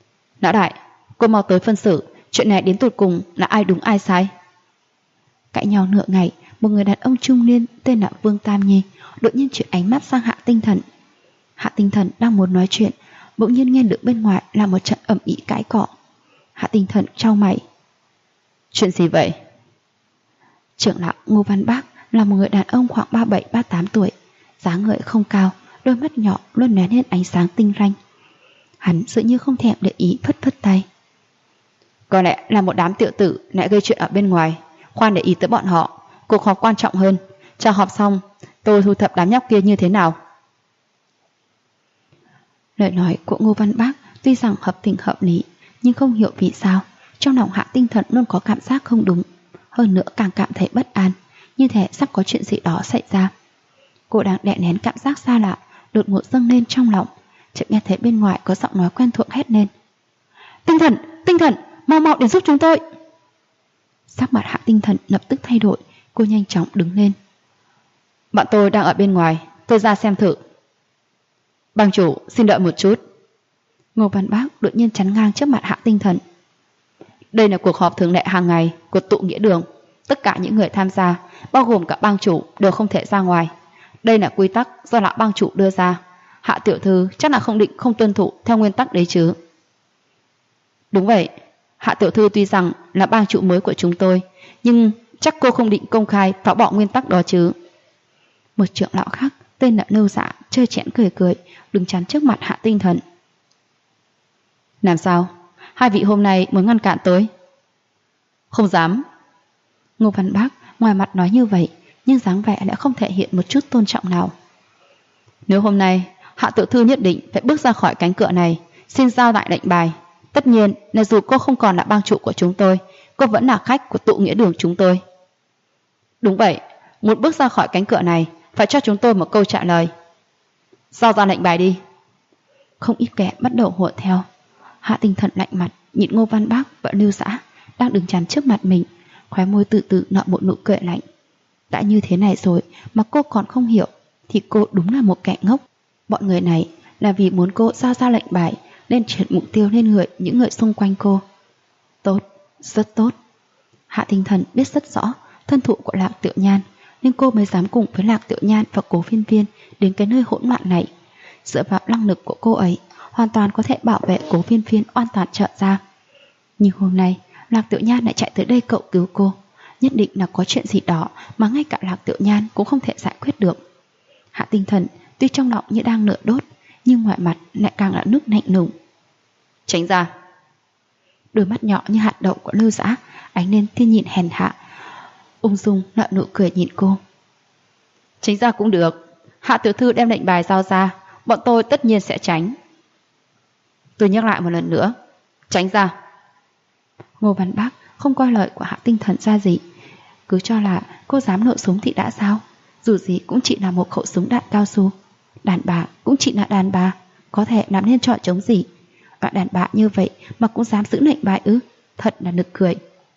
Speaker 1: Lão đại, cô mau tới phân xử, chuyện này đến tột cùng là ai đúng ai sai. Cãi nhau nửa ngày, một người đàn ông trung niên tên là Vương Tam Nhi đột nhiên chuyển ánh mắt sang Hạ Tinh Thần. Hạ Tinh Thần đang muốn nói chuyện, bỗng nhiên nghe được bên ngoài là một trận ầm ĩ cãi cọ. Hạ Tinh Thần chau mày. Chuyện gì vậy? Trưởng lão Ngô Văn Bác là một người đàn ông khoảng 37-38 tuổi, dáng người không cao, đôi mắt nhỏ luôn lóe lên ánh sáng tinh ranh. Hắn dường như không thèm để ý, phất phất tay. Có lẽ là một đám tiểu tử lại gây chuyện ở bên ngoài, khoan để ý tới bọn họ, cuộc họp quan trọng hơn. Chờ họp xong, tôi thu thập đám nhóc kia như thế nào? Lời nói của Ngô Văn Bác tuy rằng hợp tình hợp lý, nhưng không hiểu vì sao trong lòng Hạ Tinh Thần luôn có cảm giác không đúng, hơn nữa càng cảm thấy bất an, như thể sắp có chuyện gì đó xảy ra. Cô đang đè nén cảm giác xa lạ đột ngột dâng lên trong lòng, chợt nghe thấy bên ngoài có giọng nói quen thuộc hét lên. Tinh Thần, mau mau đến giúp chúng tôi. Sắc mặt Hạ Tinh Thần lập tức thay đổi, cô nhanh chóng đứng lên. Bọn tôi đang ở bên ngoài, tôi ra xem thử. Bang chủ, xin đợi một chút. Ngô Văn Bác đột nhiên chắn ngang trước mặt Hạ Tinh Thần. Đây là cuộc họp thường lệ hàng ngày của tụ nghĩa đường. Tất cả những người tham gia, bao gồm cả bang chủ, đều không thể ra ngoài. Đây là quy tắc do lão bang chủ đưa ra. Hạ tiểu thư chắc là không định không tuân thủ theo nguyên tắc đấy chứ? Đúng vậy, Hạ tiểu thư tuy rằng là bang chủ mới của chúng tôi, nhưng chắc cô không định công khai phá bỏ nguyên tắc đó chứ? Một trưởng lão khác tên là Lưu Dạ chơi chẽn cười cười, đứng chắn trước mặt Hạ Tinh Thần. Làm sao? Hai vị hôm nay muốn ngăn cản tôi? Không dám. Ngô Văn Bác ngoài mặt nói như vậy, nhưng dáng vẻ lại không thể hiện một chút tôn trọng nào. Nếu hôm nay Hạ tiểu thư nhất định phải bước ra khỏi cánh cửa này, xin giao lại lệnh bài. Tất nhiên là dù cô không còn là bang chủ của chúng tôi, cô vẫn là khách của tụ nghĩa đường chúng tôi. Đúng vậy, muốn bước ra khỏi cánh cửa này phải cho chúng tôi một câu trả lời. Giao ra lệnh bài đi. Không ít kẻ bắt đầu hùa theo. Hạ Tinh Thần lạnh mặt nhìn Ngô Văn Bác và Lưu Dã đang đứng chắn trước mặt mình, khóe môi từ từ nở một nụ cười lạnh. Đã như thế này rồi mà cô còn không hiểu thì cô đúng là một kẻ ngốc. Bọn người này là vì muốn cô giao ra lệnh bài nên chuyển mục tiêu lên những người xung quanh cô. Tốt, rất tốt. Hạ Tinh Thần biết rất rõ thân thụ của Lạc Tiểu Nhan, nên cô mới dám cùng với Lạc Tiểu Nhan và Cố Phiên Phiên đến cái nơi hỗn loạn này. Dựa vào năng lực của cô ấy, hoàn toàn có thể bảo vệ Cố Phiên Phiên oan toàn trợ ra. Nhưng hôm nay Lạc Tiểu Nhan lại chạy tới đây cậu cứu cô, nhất định là có chuyện gì đó mà ngay cả Lạc Tiểu Nhan cũng không thể giải quyết được. Hạ Tinh Thần tuy trong lòng như đang lửa đốt, nhưng ngoài mặt lại càng là nước lạnh lùng. Tránh ra. Đôi mắt nhỏ như hạt đậu của Lưu Dã ánh lên thiên nhìn hèn hạ, ung dung nở nụ cười nhìn cô. Tránh ra cũng được. Hạ tiểu thư đem lệnh bài giao ra, bọn tôi tất nhiên sẽ tránh. Tôi nhắc lại một lần nữa, tránh ra. Ngô Văn Bác không coi lời của Hạ Tinh Thần ra gì, cứ cho là cô dám nổ súng thì đã sao, dù gì cũng chỉ là một khẩu súng đạn cao su. Đàn bà cũng chỉ là đàn bà, có thể làm nên trò chống gì. Loại đàn bà như vậy mà cũng dám giữ lệnh bài ư? Thật là nực cười.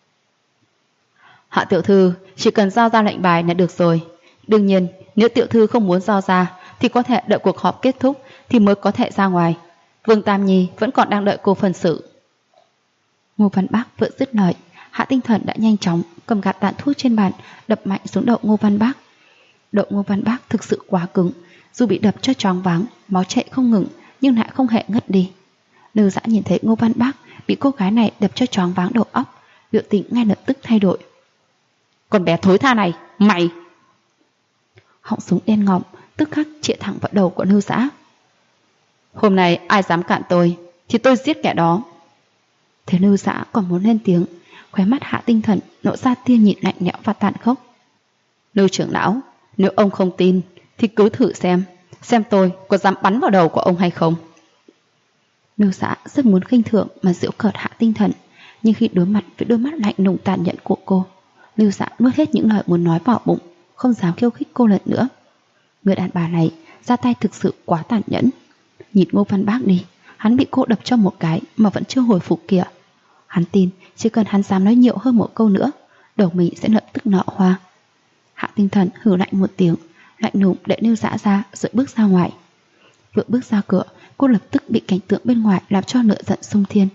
Speaker 1: Hạ tiểu thư chỉ cần giao ra lệnh bài là được rồi. Đương nhiên nếu tiểu thư không muốn giao ra thì có thể đợi cuộc họp kết thúc thì mới có thể ra ngoài. Vương Tam Nhi vẫn còn đang đợi cô phân xử. Ngô Văn Bác vừa dứt lời, Hạ Tinh Thần đã nhanh chóng cầm gạt tàn thuốc trên bàn đập mạnh xuống đầu Ngô Văn Bác. Đầu Ngô Văn Bác thực sự quá cứng, dù bị đập cho choáng váng, máu chảy không ngừng nhưng lại không hề ngất đi. Lưu Dã nhìn thấy Ngô Văn Bác bị cô gái này đập cho choáng váng đầu óc, biểu tình ngay lập tức thay đổi. Con bé thối tha này, mày! Họng súng đen ngòm tức khắc chĩa thẳng vào đầu của Lưu Dã. Hôm nay ai dám cản tôi thì tôi giết kẻ đó. Thế Lưu Dã còn muốn lên tiếng, khóe mắt Hạ Tinh Thần nộ ra tia nhìn lạnh lẽo và tàn khốc. Lưu trưởng lão, nếu ông không tin thì cứ thử xem tôi có dám bắn vào đầu của ông hay không. Lưu Dã rất muốn khinh thường mà giễu cợt Hạ Tinh Thần, nhưng khi đối mặt với đôi mắt lạnh lùng tàn nhẫn của cô, Lưu Dã nuốt hết những lời muốn nói vào bụng, không dám khiêu khích cô lần nữa. Người đàn bà này ra tay thực sự quá tàn nhẫn. Nhìn Ngô Văn Bác đi, hắn bị cô đập cho một cái mà vẫn chưa hồi phục kìa. Hắn tin chỉ cần hắn dám nói nhiều hơn một câu nữa, đầu mình sẽ lập tức nở hoa. Hạ Tinh Thần hừ lạnh một tiếng, lạnh lùng để Lưu Dã ra rồi bước ra ngoài. Vừa bước ra cửa, cô lập tức bị cảnh tượng bên ngoài làm cho lửa giận xung thiên.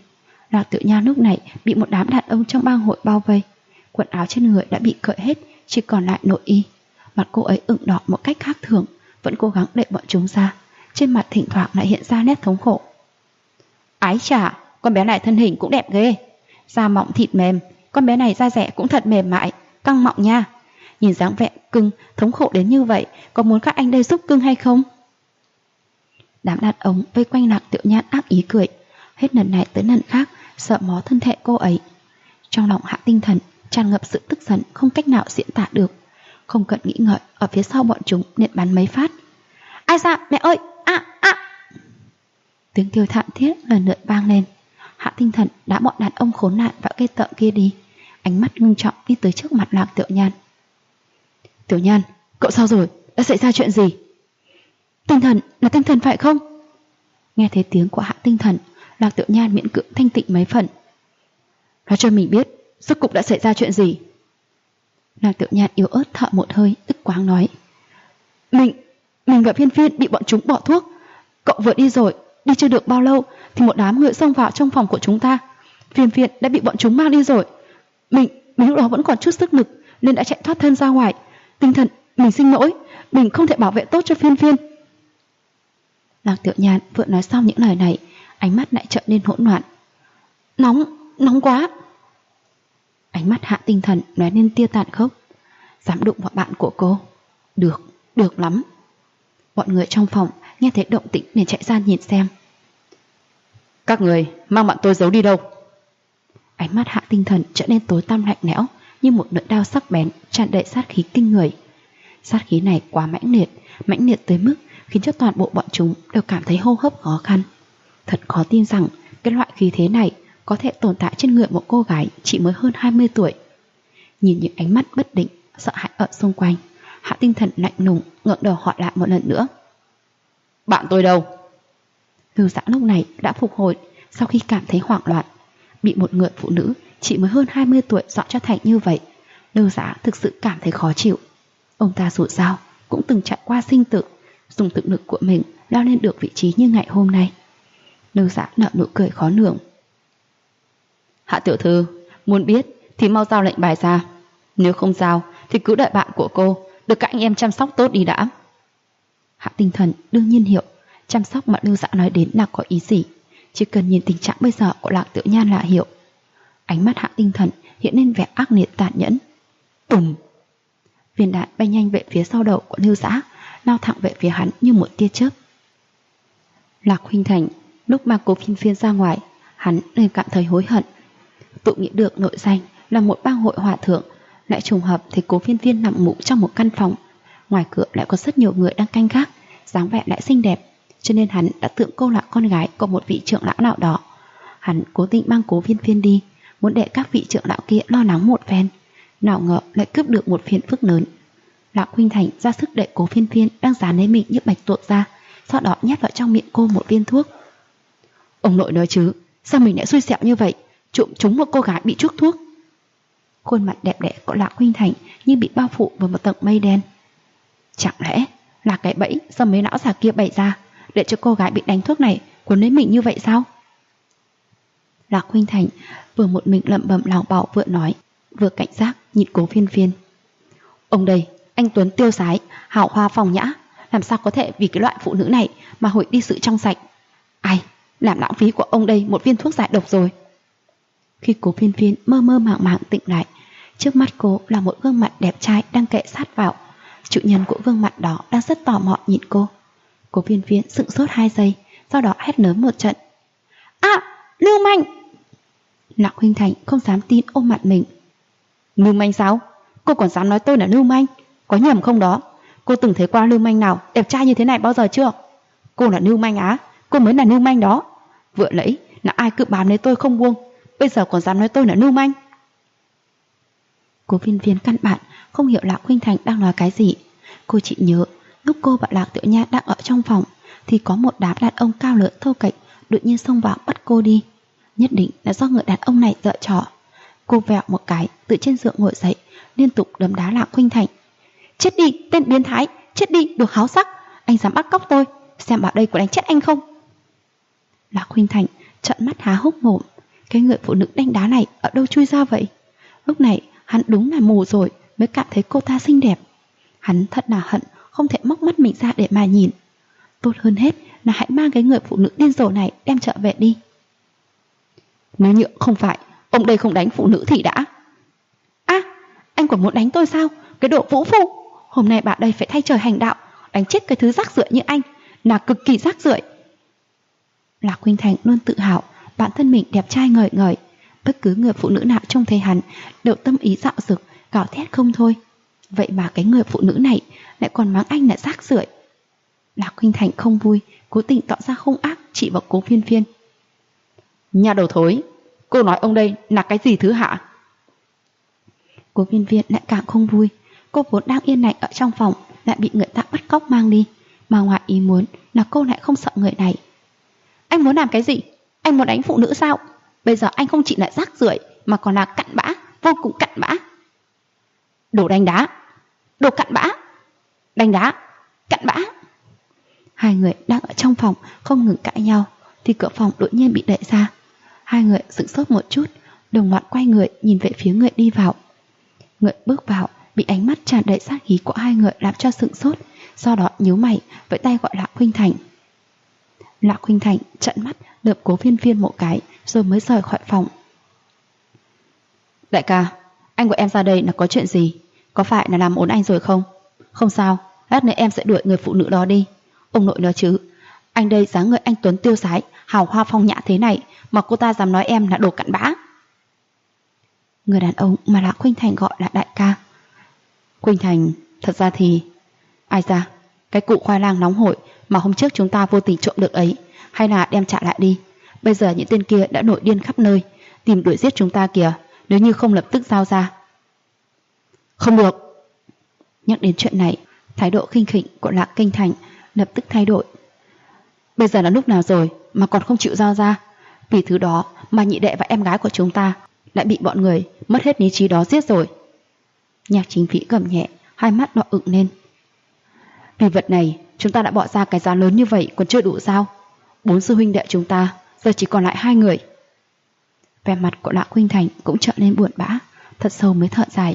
Speaker 1: Lạc Tiểu Nha lúc này bị một đám đàn ông trong bang hội bao vây. Quần áo trên người đã bị cởi hết, chỉ còn lại nội y. Mặt cô ấy ửng đỏ một cách khác thường, vẫn cố gắng đẩy bọn chúng ra. Trên mặt thỉnh thoảng lại hiện ra nét thống khổ. Ái chà, con bé này thân hình cũng đẹp ghê. Da mọng thịt mềm, con bé này da dẻ cũng thật mềm mại, căng mọng nha. Nhìn dáng vẻ cưng, thống khổ đến như vậy, có muốn các anh đây giúp cưng hay không? Đám đàn ông vây quanh Lạc Tiểu Nha ác ý cười, hết lần này tới lần khác sợ mó thân thể cô ấy. Trong lòng Hạ Tinh Thần tràn ngập sự tức giận không cách nào diễn tả được. Không cần nghĩ ngợi, ở phía sau bọn chúng liền bắn mấy phát. Ai ra, mẹ ơi, Tiếng kêu thảm thiết lần lượt vang lên. Hạ Tinh Thần đã bọn đàn ông khốn nạn và gây tợn kia đi, ánh mắt ngưng trọng đi tới trước mặt Lạc Tiểu Nhan. Tiểu Nhan, cậu sao rồi? Đã xảy ra chuyện gì? Tinh Thần, là Tinh Thần phải không? Nghe thấy tiếng của Hạ Tinh Thần, Lạc Tiểu Nhan miễn cưỡng thanh tịnh mấy phần. Nói cho mình biết, rốt cục đã xảy ra chuyện gì? Lạc Tiểu Nhan yếu ớt thở một hơi, tức quáng nói. Mình và Phiên Phiên bị bọn chúng bỏ thuốc. Cậu vừa đi rồi, đi chưa được bao lâu thì một đám người xông vào trong phòng của chúng ta. Phiên Phiên đã bị bọn chúng mang đi rồi. Mình lúc đó vẫn còn chút sức lực nên đã chạy thoát thân ra ngoài. Tinh Thần, mình xin lỗi, mình không thể bảo vệ tốt cho Phiên Phiên. Lạc Tiểu Nhan vừa nói xong những lời này, ánh mắt lại trở nên hỗn loạn. Nóng quá. Ánh mắt Hạ Tinh Thần nói lên tia tàn khốc. Dám đụng vào bạn của cô? Được lắm. Bọn người trong phòng nghe thấy động tĩnh nên chạy ra nhìn xem. Các người mang bọn tôi giấu đi đâu? Ánh mắt Hạ Tinh Thần trở nên tối tăm lạnh lẽo, như một lưỡi dao sắc bén tràn đầy sát khí kinh người. Sát khí này quá mãnh liệt tới mức khiến cho toàn bộ bọn chúng đều cảm thấy hô hấp khó khăn. Thật khó tin rằng cái loại khí thế này có thể tồn tại trên người một cô gái chỉ mới hơn 20 tuổi. Nhìn những ánh mắt bất định, sợ hãi ở xung quanh, Hạ Tinh Thần lạnh lùng ngẩng đầu hỏi lại một lần nữa. Bạn tôi đâu? Lưu Dã lúc này đã phục hồi sau khi cảm thấy hoảng loạn. Bị một người phụ nữ chỉ mới hơn 20 tuổi dọa cho thành như vậy, Lưu Dã thực sự cảm thấy khó chịu. Ông ta dù sao cũng từng trải qua sinh tử, dùng thực lực của mình leo lên được vị trí như ngày hôm nay. Lưu Dã nở nụ cười khó lường. Hạ tiểu thư, muốn biết thì mau giao lệnh bài ra. Nếu không giao thì cứ đợi bạn của cô được các anh em chăm sóc tốt đi đã. Hạ Tinh Thần đương nhiên hiểu chăm sóc mà Lưu Dã nói đến là có ý gì. Chỉ cần nhìn tình trạng bây giờ của Lạc Tiểu Nhan là hiểu. Ánh mắt Hạ Tinh Thần hiện lên vẻ ác liệt tàn nhẫn. Tùm! Viên đạn bay nhanh về phía sau đầu của Lưu Dã, lao thẳng về phía hắn như một tia chớp. Lạc Huynh Thành lúc mang Cố Phiên Phiên ra ngoài, hắn nên cảm thấy hối hận. Tự nghĩ được nội danh là một bang hội hòa thượng, lại trùng hợp thấy Cố Phiên Phiên nằm ngủ trong một căn phòng. Ngoài cửa lại có rất nhiều người đang canh gác, dáng vẻ lại xinh đẹp, cho nên hắn đã tưởng cô là con gái của một vị trưởng lão nào đó. Hắn cố tình mang Cố Phiên Phiên đi, muốn để các vị trưởng lão kia lo lắng một phen. Nào ngờ lại cướp được một phiền phức lớn. Lạc Huynh Thành ra sức đẩy Cố Phiên Phiên đang dán lấy mình như bạch tuộc ra, sau đó nhét vào trong miệng cô một viên thuốc. Ông nội nói chứ, sao mình lại xui xẻo như vậy, trộm trúng một cô gái bị chuốc thuốc. Khuôn mặt đẹp đẽ của Lạc Huynh Thành như bị bao phủ bởi một tầng mây đen. Chẳng lẽ là cái bẫy do mấy lão già kia bày ra để cho cô gái bị đánh thuốc này cuốn lấy mình như vậy sao? Lạc Huynh Thành vừa một mình lẩm bẩm lảo bảo vừa nói, vừa cảnh giác nhìn Cố Phiên Phiên. Ông đây, anh tuấn tiêu sái, hào hoa phong nhã, làm sao có thể vì cái loại phụ nữ này mà hủy đi sự trong sạch? Ai, làm lãng phí của ông đây một viên thuốc giải độc rồi. Khi Cố Phiên Phiên mơ mơ màng màng tỉnh lại, trước mắt cô là một gương mặt đẹp trai đang kệ sát vào. Chủ nhân của gương mặt đó đang rất tò mò nhìn cô. Cố Phiên Phiên sững sốt 2 giây, sau đó hét lớn một trận. Lưu manh! Lạc Huynh Thành không dám tin ôm mặt mình. Lưu manh sao? Cô còn dám nói tôi là lưu manh? Có nhầm không đó? Cô từng thấy qua lưu manh nào đẹp trai như thế này bao giờ chưa? Cô là lưu manh á? Cô mới là lưu manh đó. Vừa nãy là ai cứ bám lấy tôi không buông, bây giờ còn dám nói tôi là lưu manh? Cố Phiên Phiên căn bản không hiểu Lạc Huynh Thành đang nói cái gì. Cô chỉ nhớ lúc cô và Lạc Tiểu Nha đang ở trong phòng thì có một đám đàn ông cao lớn thô kệch đột nhiên xông vào bắt cô đi. Nhất định là do người đàn ông này giở trò. Cô vẹo một cái từ trên giường ngồi dậy, liên tục đấm đá Lạc Huynh Thành. Chết đi, tên biến thái, chết đi, đồ háo sắc, anh dám bắt cóc tôi, xem bảo đây có đánh chết anh không? Lạc Huynh Thành trợn mắt há hốc mồm, Cái người phụ nữ đánh đá này ở đâu chui ra vậy? Lúc này hắn đúng là mù rồi mới cảm thấy cô ta xinh đẹp. Hắn thật là hận không thể móc mắt mình ra để mà nhìn. Tốt hơn hết là hãy mang cái người phụ nữ điên rồ này đem trở về đi. Nếu như không phải ông đây không đánh phụ nữ thì đã. Anh còn muốn đánh tôi sao? Cái đồ vũ phu! Hôm nay bà đây phải thay trời hành đạo, đánh chết cái thứ rác rưởi như anh, là cực kỳ rác rưởi. Lạc Khuynh Thành luôn tự hào bản thân mình đẹp trai ngời ngời. Bất cứ người phụ nữ nào trông thấy hắn đều tâm ý dạo dực, gào thét không thôi. Vậy mà cái người phụ nữ này lại còn mắng anh là rác rưởi. Lạc Khuynh Thành không vui, cố tình tỏ ra không ác chỉ vào Cố Phiên Phiên. Nhà đầu thối, cô nói ông đây là cái gì thứ hả? Cố Phiên Phiên lại càng không vui. Cô vốn đang yên lành ở trong phòng lại bị người ta bắt cóc mang đi, mà ngoài ý muốn là cô lại không sợ người này. Anh muốn làm cái gì? Anh muốn đánh phụ nữ sao? Bây giờ anh không chỉ là rác rưởi mà còn là cặn bã, vô cùng cặn bã. Đồ đánh đá, đồ cặn bã, đánh đá, cặn bã. Hai người đang ở trong phòng không ngừng cãi nhau thì cửa phòng đột nhiên bị đẩy ra. Hai người sửng sốt một chút, đồng loạt quay người nhìn về phía người đi vào. Người bước vào bị ánh mắt tràn đầy sát khí của hai người làm cho sửng sốt, sau đó nhíu mày vẫy tay gọi Lạc Khuynh Thành. Lạc Khuynh Thành trợn mắt lườm Cố Phiên Phiên một cái rồi mới rời khỏi phòng. Đại ca, anh của em ra đây là có chuyện gì? Có phải là làm ốm anh rồi không? Không sao, lát nữa em sẽ đuổi người phụ nữ đó đi. Ông nội nói chứ, anh đây dáng người anh tuấn tiêu sái, hào hoa phong nhã thế này mà cô ta dám nói em là đồ cặn bã. Người đàn ông mà Lạc Khuynh Thành gọi là đại ca. Khuynh Thành, thật ra thì... Ai ra, cái cụ khoai lang nóng hổi mà hôm trước chúng ta vô tình trộm được ấy, hay là đem trả lại đi. Bây giờ những tên kia đã nổi điên khắp nơi, tìm đuổi giết chúng ta kìa, nếu như không lập tức giao ra. Không được. Nhắc đến chuyện này, thái độ khinh khỉnh của Lạc Khuynh Thành lập tức thay đổi. Bây giờ là lúc nào rồi mà còn không chịu giao ra? Vì thứ đó mà nhị đệ và em gái của chúng ta lại bị bọn người mất hết lý trí đó giết rồi. Nhạc Chính Vĩ gầm nhẹ, hai mắt đỏ ửng lên. Vì vật này chúng ta đã bỏ ra cái giá lớn như vậy còn chưa đủ sao? 4 sư huynh đệ chúng ta giờ chỉ còn lại 2 người. Vẻ mặt của Lạc Khuynh Thành cũng trở nên buồn bã, thật sâu mới thở dài.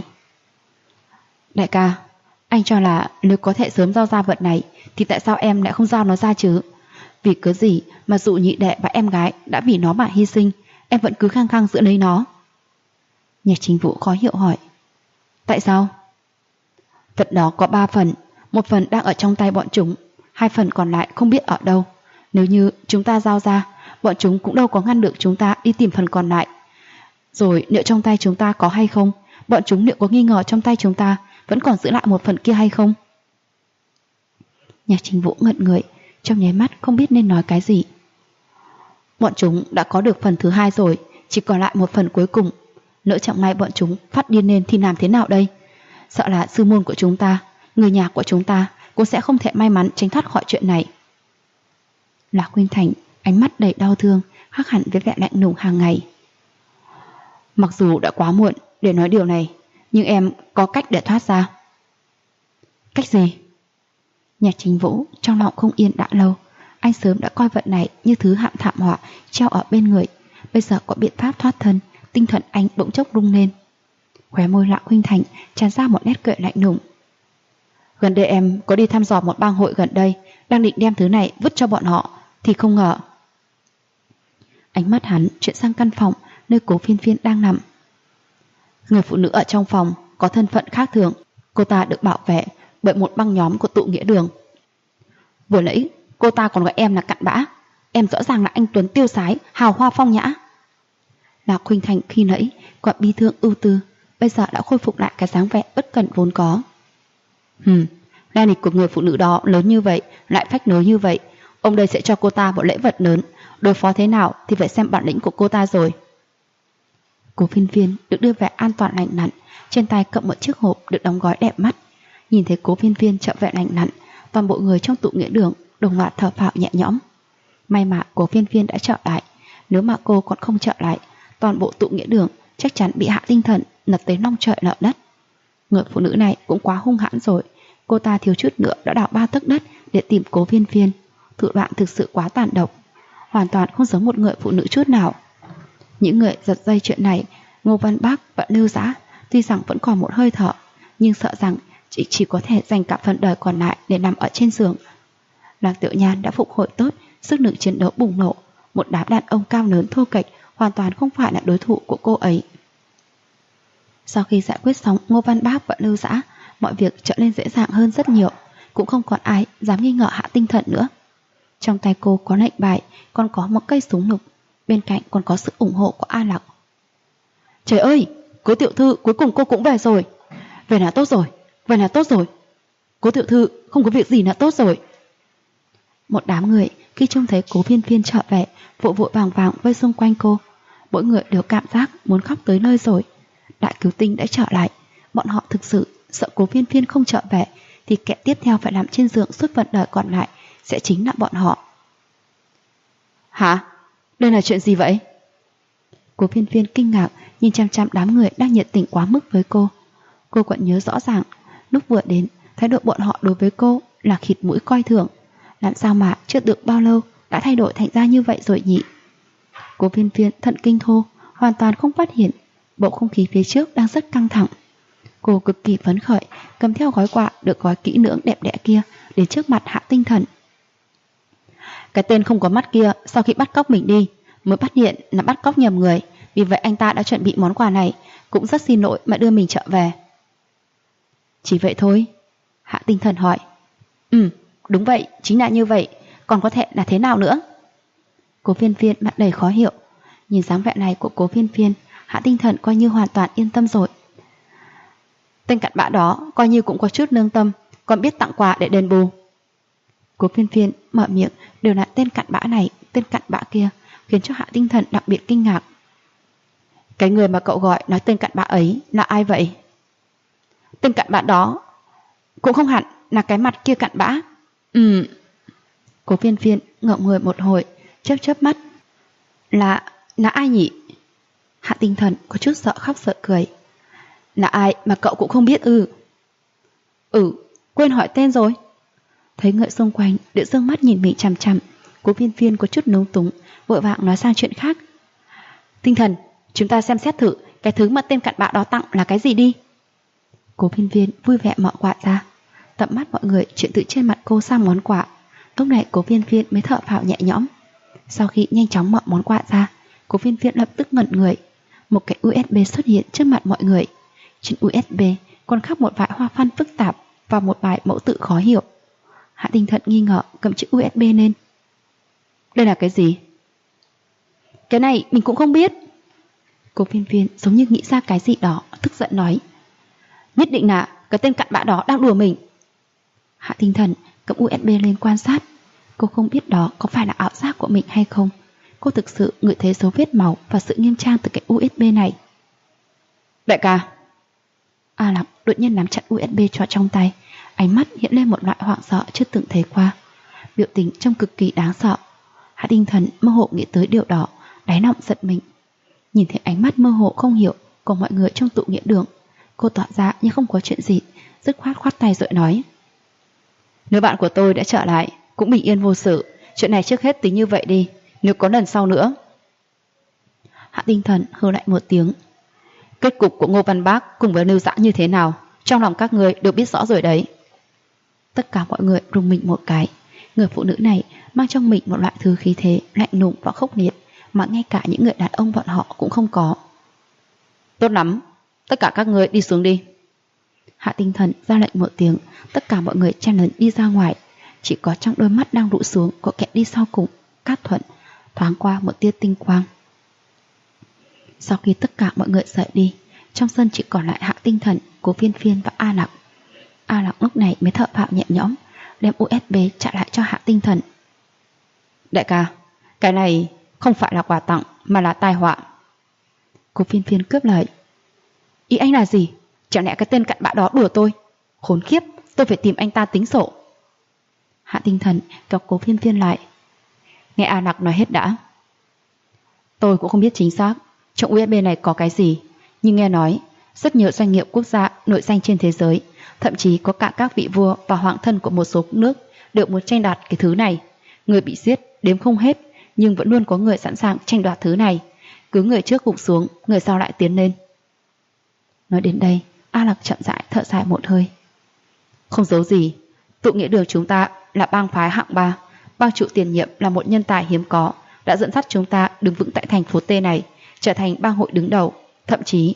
Speaker 1: Đại ca, anh cho là nếu có thể sớm giao ra vật này thì tại sao em lại không giao nó ra chứ? Vì cớ gì mà dù nhị đệ và em gái đã vì nó mà hy sinh, em vẫn cứ khăng khăng giữ lấy nó? Nhạc Chính Vũ khó hiểu hỏi. Tại sao? Vật đó có 3 phần, một phần đang ở trong tay bọn chúng, 2 phần còn lại không biết ở đâu. Nếu như chúng ta giao ra, bọn chúng cũng đâu có ngăn được chúng ta đi tìm phần còn lại. Rồi liệu trong tay chúng ta có hay không? Bọn chúng liệu có nghi ngờ trong tay chúng ta vẫn còn giữ lại một phần kia hay không? Nhạc Chính Vũ ngẩn người, trong nháy mắt không biết nên nói cái gì. Bọn chúng đã có được phần thứ 2 rồi, chỉ còn lại một phần cuối cùng. Lỡ chẳng may bọn chúng phát điên lên thì làm thế nào đây? Sợ là sư môn của chúng ta, người nhà của chúng ta cũng sẽ không thể may mắn tránh thoát khỏi chuyện này. Lạc Khuynh Thành ánh mắt đầy đau thương, khác hẳn với vẻ lạnh lùng hàng ngày. Mặc dù đã quá muộn để nói điều này, nhưng em có cách để thoát ra. Cách gì? Nhạc Chính Vũ trong lòng không yên đã lâu. Anh sớm đã coi vật này như thứ hạng thảm họa treo ở bên người, bây giờ có biện pháp thoát thân. Tinh thần anh bỗng chốc rung lên. Khóe môi Lạc Khuynh Thành tràn ra một nét cười lạnh lùng. Gần đây em có đi thăm dò một bang hội gần đây, đang định đem thứ này vứt cho bọn họ, thì không ngờ. Ánh mắt hắn chuyển sang căn phòng nơi Cố Phiên Phiên đang nằm. Người phụ nữ ở trong phòng có thân phận khác thường, cô ta được bảo vệ bởi một băng nhóm của tụ nghĩa đường. Vừa nãy cô ta còn gọi em là cặn bã, em rõ ràng là anh tuấn tiêu sái, hào hoa phong nhã. Lạc Khuynh Thành khi nãy còn bi thương ưu tư, bây giờ đã khôi phục lại cái dáng vẻ bất cẩn vốn có. Lai lịch của người phụ nữ đó lớn như vậy, lại phách nối như vậy, ông đây sẽ cho cô ta một lễ vật lớn, đối phó thế nào thì phải xem bản lĩnh của cô ta rồi. Cố Phiên Phiên được đưa về an toàn lành lặn, trên tay cầm một chiếc hộp được đóng gói đẹp mắt. Nhìn thấy Cố Phiên Phiên trở về lành lặn, toàn bộ người trong tụ nghĩa đường đồng loạt thở phào nhẹ nhõm. May mà Cố Phiên Phiên đã trở lại, nếu mà cô còn không trở lại, toàn bộ tụ nghĩa đường chắc chắn bị hạ tinh thần, lật tới long trời lở đất. Người phụ nữ này cũng quá hung hãn rồi, cô ta thiếu chút nữa đã đào 3 tấc đất để tìm Cố Phiên Phiên. Thủ đoạn thực sự quá tàn độc, hoàn toàn không giống một người phụ nữ chút nào. Những người giật dây chuyện này, Ngô Văn Bác và Lưu Dã tuy rằng vẫn còn một hơi thở, nhưng sợ rằng chỉ có thể dành cả phần đời còn lại để nằm ở trên giường. Lạc Tiểu Nhan đã phục hồi tốt, sức lực chiến đấu bùng nổ. Một đám đàn ông cao lớn thô kệch hoàn toàn không phải là đối thủ của cô ấy. Sau khi giải quyết xong Ngô Văn Bác và Lưu Dã, mọi việc trở nên dễ dàng hơn rất nhiều. Cũng không còn ai dám nghi ngờ Hạ Tinh Thần nữa. Trong tay cô có lệnh bài, còn có một cây súng lục. Bên cạnh còn có sự ủng hộ của A Lạc. Trời ơi, Cố tiểu thư cuối cùng cô cũng về rồi. Về là tốt rồi, về là tốt rồi. Cố tiểu thư không có việc gì là tốt rồi. Một đám người khi trông thấy Cố Phiên Phiên trở về, vội vội vàng vàng vây xung quanh cô. Mỗi người đều cảm giác muốn khóc tới nơi rồi. Đại cứu tinh đã trở lại. Bọn họ thực sự sợ Cố Phiên Phiên không trở về thì kẻ tiếp theo phải làm trên giường suốt phần đời còn lại sẽ chính là bọn họ. Hả? Đây là chuyện gì vậy? Cố Phiên Phiên kinh ngạc nhìn chăm chăm đám người đang nhiệt tình quá mức với cô. Cô còn nhớ rõ ràng lúc vừa đến, thái độ bọn họ đối với cô là khịt mũi coi thường. Làm sao mà chưa được bao lâu đã thay đổi thành ra như vậy rồi nhỉ? Cố Phiên Phiên thận kinh thô, hoàn toàn không phát hiện bầu không khí phía trước đang rất căng thẳng. Cô cực kỳ phấn khởi, cầm theo gói quà được gói kỹ lưỡng đẹp đẽ kia đến trước mặt Hạ Tinh Thần. Cái tên không có mắt kia sau khi bắt cóc mình đi mới phát hiện là bắt cóc nhầm người, vì vậy anh ta đã chuẩn bị món quà này, cũng rất xin lỗi mà đưa mình trở về. Chỉ vậy thôi? Hạ Tinh Thần hỏi. Đúng vậy, chính là như vậy, còn có thể là thế nào nữa? Cố Phiên Phiên mặt đầy khó hiểu. Nhìn dáng vẻ này của Cố Phiên Phiên, Hạ Tinh Thần coi như hoàn toàn yên tâm rồi. Tên cặn bã đó coi như cũng có chút lương tâm, còn biết tặng quà để đền bù. Cố Phiên Phiên mở miệng đều là tên cặn bã này, tên cặn bã kia, khiến cho Hạ Tinh Thần đặc biệt kinh ngạc. Cái người mà cậu gọi nói tên cặn bã ấy là ai vậy? Tên cặn bã đó cũng không hẳn là cái mặt kia cặn bã. Cố Phiên Phiên ngậm người một hồi, chớp chớp mắt. Là ai nhỉ? Hạ Tinh Thần có chút sợ khóc sợ cười. Là ai mà cậu cũng không biết ư? Quên hỏi tên rồi. Thấy người xung quanh đều dương mắt nhìn mình chằm chằm, Cố Phiên Phiên có chút lúng túng, vội vàng nói sang chuyện khác. Tinh Thần, chúng ta xem xét thử cái thứ mà tên cặn bã đó tặng là cái gì đi. Cố Phiên Phiên vui vẻ mở quà ra. Tầm mắt mọi người chuyển từ trên mặt cô sang món quà. Lúc này Cố Phiên Phiên mới thở phào nhẹ nhõm. Sau khi nhanh chóng mở món quà ra, Cố Phiên Phiên lập tức ngẩn người. Một cái USB xuất hiện trước mặt mọi người. Trên USB còn khắc một vài hoa văn phức tạp và một vài mẫu tự khó hiểu. Hạ Tinh Thần nghi ngờ cầm chữ USB lên. Đây là cái gì? Cái này mình cũng không biết. Cố Phiên Phiên giống như nghĩ ra cái gì đó, tức giận nói. Nhất định là cái tên cặn bã đó đang đùa mình. Hạ Tinh Thần cầm USB lên quan sát. Cô không biết đó có phải là ảo giác của mình hay không. Cô thực sự ngửi thấy dấu vết máu và sự nghiêm trang từ cái USB này. Đại ca. A Lạc đột nhiên nắm chặt USB cho trong tay, ánh mắt hiện lên một loại hoảng sợ chưa từng thấy qua. Biểu tình trông cực kỳ đáng sợ. Hạ Tinh Thần mơ hồ nghĩ tới điều đó, đáy lòng giật mình. Nhìn thấy ánh mắt mơ hồ không hiểu của mọi người trong tụ nghĩa đường, cô tỏ ra như không có chuyện gì, dứt khoát khoát tay rồi nói. Nếu bạn của tôi đã trở lại, cũng bình yên vô sự, chuyện này trước hết tính như vậy đi, nếu có lần sau nữa. Hạ Tinh Thần hừ lại một tiếng. Kết cục của Ngô Văn Bác cùng với Lưu Dã như thế nào, trong lòng các người đều biết rõ rồi đấy. Tất cả mọi người rùng mình một cái. Người phụ nữ này mang trong mình một loại thứ khí thế lạnh lùng và khốc liệt mà ngay cả những người đàn ông bọn họ cũng không có. Tốt lắm, tất cả các người đi xuống đi. Hạ Tinh Thần ra lệnh một tiếng, tất cả mọi người chen lấn đi ra ngoài. Chỉ có trong đôi mắt đang rũ xuống của kẻ đi sau cùng, Cát Thuận, thoáng qua một tia tinh quang. Sau khi tất cả mọi người rời đi, trong sân chỉ còn lại Hạ Tinh Thần, Cố Phiên Phiên và A Lạc. A Lạc lúc này mới thở phào nhẹ nhõm, đem USB trả lại cho Hạ Tinh Thần. Đại ca, cái này không phải là quà tặng mà là tai họa. Cố Phiên Phiên cướp lời. Ý anh là gì? Chẳng lẽ cái tên cặn bã đó đùa tôi? Khốn khiếp, tôi phải tìm anh ta tính sổ. Hạ Tinh Thần kéo Cố Phiên Phiên lại. Nghe A Lạc nói hết đã. Tôi cũng không biết chính xác trong USB này có cái gì, nhưng nghe nói rất nhiều doanh nghiệp quốc gia nổi danh trên thế giới, thậm chí có cả các vị vua và hoàng thân của một số nước đều muốn tranh đoạt cái thứ này. Người bị giết đếm không hết, nhưng vẫn luôn có người sẵn sàng tranh đoạt thứ này. Cứ người trước gục xuống, người sau lại tiến lên. Nói đến đây, A Lặc chậm rãi thở dài một hơi. Không giấu gì, tụ nghĩa đường chúng ta là bang phái hạng 3. Bang chủ tiền nhiệm là một nhân tài hiếm có, đã dẫn dắt chúng ta đứng vững tại thành phố T này, trở thành bang hội đứng đầu, thậm chí.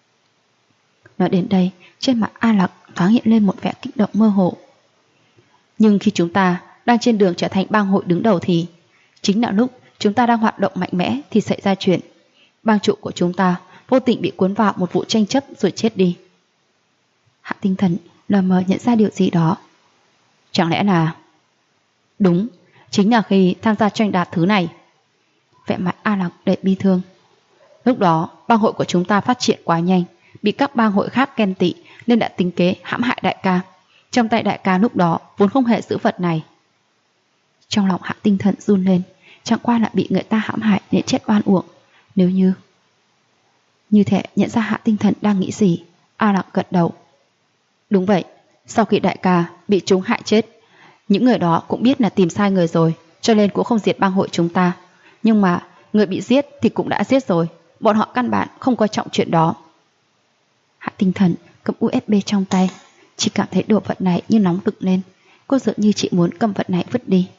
Speaker 1: Nói đến đây, trên mặt A Lặc thoáng hiện lên một vẻ kích động mơ hồ. Nhưng khi chúng ta đang trên đường trở thành bang hội đứng đầu thì chính là lúc chúng ta đang hoạt động mạnh mẽ thì xảy ra chuyện. Bang chủ của chúng ta vô tình bị cuốn vào một vụ tranh chấp rồi chết đi. Hạ Tinh Thần lờ mờ nhận ra điều gì đó. Chẳng lẽ là... Đúng, chính là khi tham gia tranh đạt thứ này. Vẻ mặt A Lặc đầy bi thương. Lúc đó bang hội của chúng ta phát triển quá nhanh, bị các bang hội khác ghen tị nên đã tính kế hãm hại đại ca. Trong tay đại ca lúc đó vốn không hề giữ vật này. Trong lòng Hạ Tinh Thần run lên, chẳng qua là bị người ta hãm hại nên chết oan uổng. Nếu như thể nhận ra Hạ Tinh Thần đang nghĩ gì, A Lặc gật đầu. Đúng vậy, sau khi đại ca bị chúng hại chết, những người đó cũng biết là tìm sai người rồi, cho nên cũng không diệt bang hội chúng ta. Nhưng mà người bị giết thì cũng đã giết rồi, bọn họ căn bản không coi trọng chuyện đó. Hạ Tinh Thần cầm USB trong tay, chỉ cảm thấy đồ vật này như nóng rực lên. Cô dường như chị muốn cầm vật này vứt đi.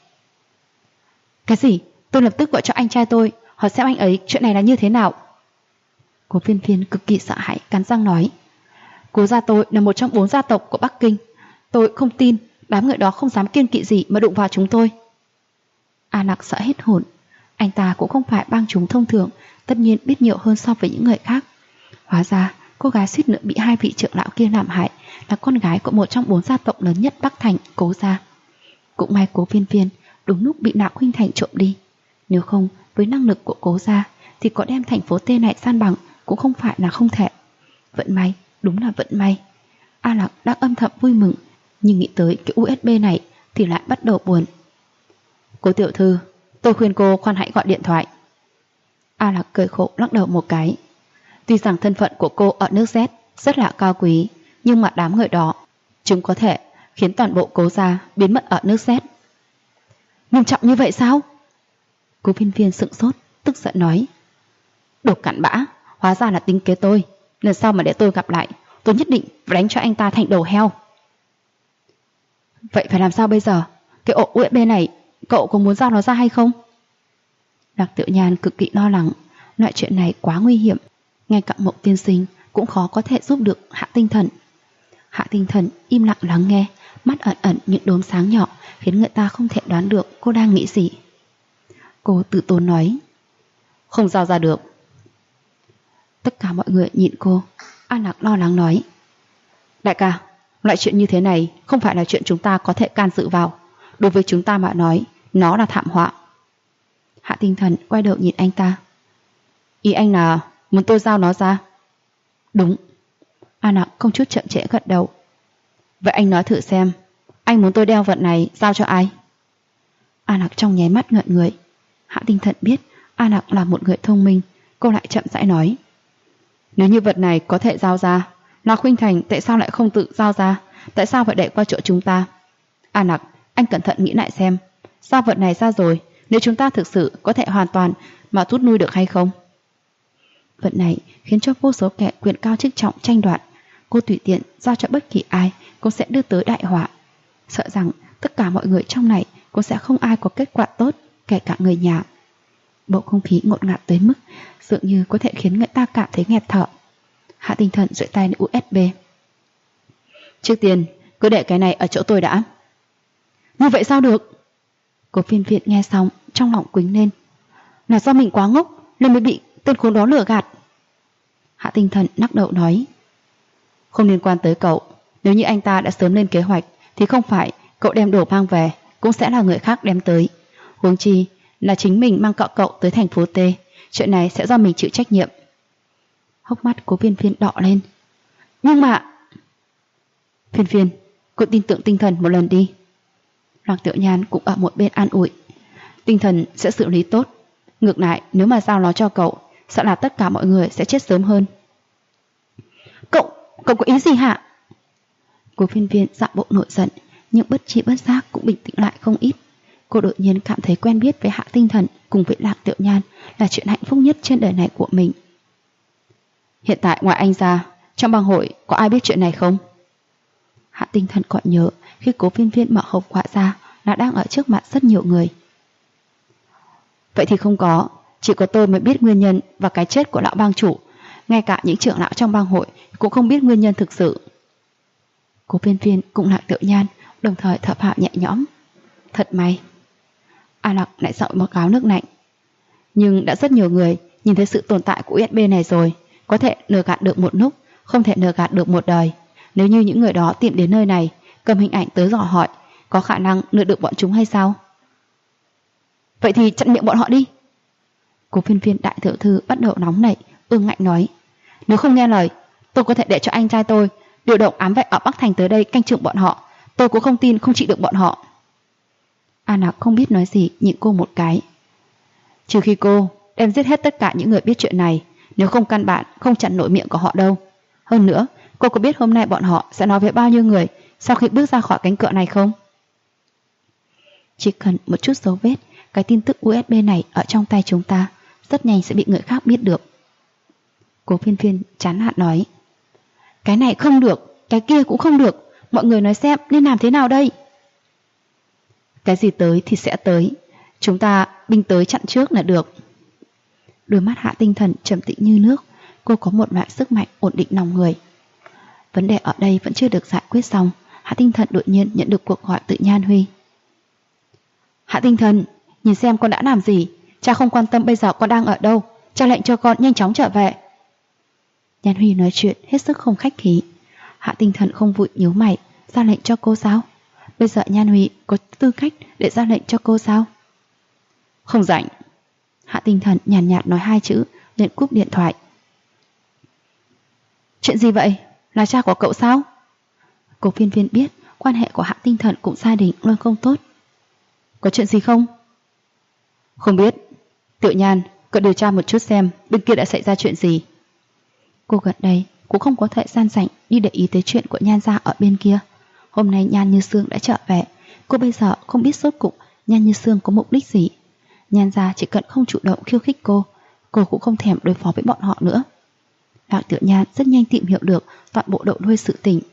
Speaker 1: Cái gì? Tôi lập tức gọi cho anh trai tôi, hỏi xem anh ấy chuyện này là như thế nào. Cố Viên Viên cực kỳ sợ hãi, cắn răng nói. Cố gia tôi là một trong 4 gia tộc của Bắc Kinh. Tôi không tin đám người đó không dám kiêng kỵ gì mà đụng vào chúng tôi. A Lặc sợ hết hồn. Anh ta cũng không phải bang chúng thông thường, tất nhiên biết nhiều hơn so với những người khác. Hóa ra cô gái suýt nữa bị 2 vị trưởng lão kia làm hại là con gái của một trong 4 gia tộc lớn nhất Bắc Thành, Cố gia. Cũng may Cố Viên Viên đúng lúc bị Nạo Khuynh Thành trộm đi. Nếu không, với năng lực của Cố gia thì có đem thành phố T này san bằng cũng không phải là không thể. Vận may, đúng là vận may. A Lặc đang âm thầm vui mừng, nhưng nghĩ tới cái USB này thì lại bắt đầu buồn. Cố tiểu thư, tôi khuyên cô khoan hãy gọi điện thoại. A Lặc cười khổ lắc đầu một cái. Tuy rằng thân phận của cô ở nước Z rất là cao quý, nhưng mà đám người đó, chúng có thể khiến toàn bộ Cố gia biến mất ở nước Z. Nghiêm trọng như vậy sao? Cố Viên Viên sững sốt, tức giận nói. Đồ cặn bã, hóa ra là tính kế tôi. Lần sau mà để tôi gặp lại, tôi nhất định phải đánh cho anh ta thành đầu heo. Vậy phải làm sao bây giờ? Cái ổ USB này, cậu có muốn giao nó ra hay không? Lạc Tiểu Nhan cực kỳ lo lắng. Loại chuyện này quá nguy hiểm, ngay cả Mộng tiên sinh cũng khó có thể giúp được Hạ Tinh Thần. Hạ Tinh Thần im lặng lắng nghe, mắt ẩn ẩn những đốm sáng nhỏ khiến người ta không thể đoán được cô đang nghĩ gì. Cô tự tốn nói. Không giao ra được. Tất cả mọi người nhìn cô. An Lạc lo lắng nói. Đại ca, loại chuyện như thế này không phải là chuyện chúng ta có thể can dự vào. Đối với chúng ta mà nói, nó là thảm họa. Hạ Tinh Thần quay đầu nhìn anh ta. Ý anh là muốn tôi giao nó ra? Đúng. An Lạc không chút chậm trễ gật đầu. Vậy anh nói thử xem, anh muốn tôi đeo vật này giao cho ai? An Lạc trong nháy mắt ngẩn người. Hạ Tinh Thần biết An Lạc là một người thông minh. Cô lại chậm rãi nói. Nếu như vật này có thể giao ra, Nạo Khuynh Thành tại sao lại không tự giao ra? Tại sao phải đẩy qua chỗ chúng ta? An Lạc, anh cẩn thận nghĩ lại xem, giao vật này ra rồi, nếu chúng ta thực sự có thể hoàn toàn mà rút nuôi được hay không? Vật này khiến cho vô số kẻ quyền cao chức trọng tranh đoạt. Cô tùy tiện giao cho bất kỳ ai cũng sẽ đưa tới đại họa. Sợ rằng tất cả mọi người trong này cũng sẽ không ai có kết quả tốt, kể cả người nhà. Bầu không khí ngột ngạt tới mức dường như có thể khiến người ta cảm thấy nghẹt thở. Hạ Tinh Thần duỗi tay lên USB. Trước tiên cứ để cái này ở chỗ tôi đã. Như vậy sao được? Cố Viên Viên nghe xong trong lòng quýnh lên. Là do mình quá ngốc nên mới bị tên khốn đó lừa gạt. Hạ Tinh Thần lắc đầu nói. Không liên quan tới cậu. Nếu như anh ta đã sớm lên kế hoạch thì không phải cậu đem đồ mang về, cũng sẽ là người khác đem tới. Huống chi là chính mình mang cậu tới thành phố T. Chuyện này sẽ do mình chịu trách nhiệm. Hốc mắt Cố Viên Viên đỏ lên. Nhưng mà... Viên Viên, cô tin tưởng Tinh Thần một lần đi. Lạc Tiểu Nhan cũng ở một bên an ủi. Tinh Thần sẽ xử lý tốt. Ngược lại, nếu mà giao nó cho cậu, sợ là tất cả mọi người sẽ chết sớm hơn. Cậu có ý gì hả? Cố Viên Viên dạo bộ nổi giận, nhưng bất chi bất giác cũng bình tĩnh lại không ít. Cô đột nhiên cảm thấy quen biết với Hạ Tinh Thần cùng với Lạc Tiểu Nhan là chuyện hạnh phúc nhất trên đời này của mình. Hiện tại ngoài anh ra, trong bang hội có ai biết chuyện này không? Hạ Tinh Thần còn nhớ khi Cố Viên Viên mở hộp quà ra là đang ở trước mặt rất nhiều người. Vậy thì không có, chỉ có tôi mới biết nguyên nhân và cái chết của lão bang chủ. Ngay cả những trưởng lão trong bang hội cũng không biết nguyên nhân thực sự. Cố Viên Viên cùng Lạc Tiểu Nhan đồng thời thở phào nhẹ nhõm. Thật may. A Lạc lại dội một gáo nước lạnh. Nhưng đã rất nhiều người nhìn thấy sự tồn tại của USB này rồi. Có thể lừa gạt được một lúc, không thể lừa gạt được một đời. Nếu như những người đó tìm đến nơi này, cầm hình ảnh tới dò hỏi, có khả năng lừa được bọn chúng hay sao? Vậy thì chặn miệng bọn họ đi. Cố Viên Viên đại tiểu thư bắt đầu nóng nảy, ương ngạnh nói. Nếu không nghe lời, tôi có thể để cho anh trai tôi điều động ám vệ ở Bắc Thành tới đây canh chừng bọn họ. Tôi cũng không tin không trị được bọn họ. A Lạc không biết nói gì, nhịn cô một cái. Trừ khi cô đem giết hết tất cả những người biết chuyện này, nếu không căn bản không chặn nổi miệng của họ đâu. Hơn nữa, cô có biết hôm nay bọn họ sẽ nói với bao nhiêu người sau khi bước ra khỏi cánh cửa này không? Chỉ cần một chút dấu vết, cái tin tức USB này ở trong tay chúng ta rất nhanh sẽ bị người khác biết được. Cố Viên Viên chán hạn nói. Cái này không được, cái kia cũng không được. Mọi người nói xem nên làm thế nào đây? Cái gì tới thì sẽ tới. Chúng ta binh tới chặn trước là được. Đôi mắt Hạ Tinh Thần trầm tĩnh như nước. Cô có một loại sức mạnh ổn định lòng người. Vấn đề ở đây vẫn chưa được giải quyết xong. Hạ Tinh Thần đột nhiên nhận được cuộc gọi từ Nhan Huy. Hạ Tinh Thần, nhìn xem con đã làm gì. Cha không quan tâm bây giờ con đang ở đâu. Cha lệnh cho con nhanh chóng trở về. Nhan Huy nói chuyện hết sức không khách khí. Hạ Tinh Thần không vội nhíu mày. Ra lệnh cho cô sao? Bây giờ Nhan Huy có tư cách để ra lệnh cho cô sao? Không rảnh. Hạ Tinh Thần nhàn nhạt nói hai chữ, liền cúp điện thoại. Chuyện gì vậy? Là cha của cậu sao? Cố Viên Viên biết quan hệ của Hạ Tinh Thần cùng gia đình luôn không tốt. Có chuyện gì không? Không biết. Tiểu Nhan, cậu điều tra một chút xem bên kia đã xảy ra chuyện gì. Cô gần đây cũng không có thời gian rảnh đi để ý tới chuyện của Nhan gia ở bên kia. Hôm nay Nhan Như Sương đã trở về. Cô bây giờ không biết rốt cuộc Nhan Như Sương có mục đích gì. Nhan gia chỉ cần không chủ động khiêu khích cô cũng không thèm đối phó với bọn họ nữa. Lạc Tiểu Nhan rất nhanh tìm hiểu được toàn bộ đầu đuôi sự tình.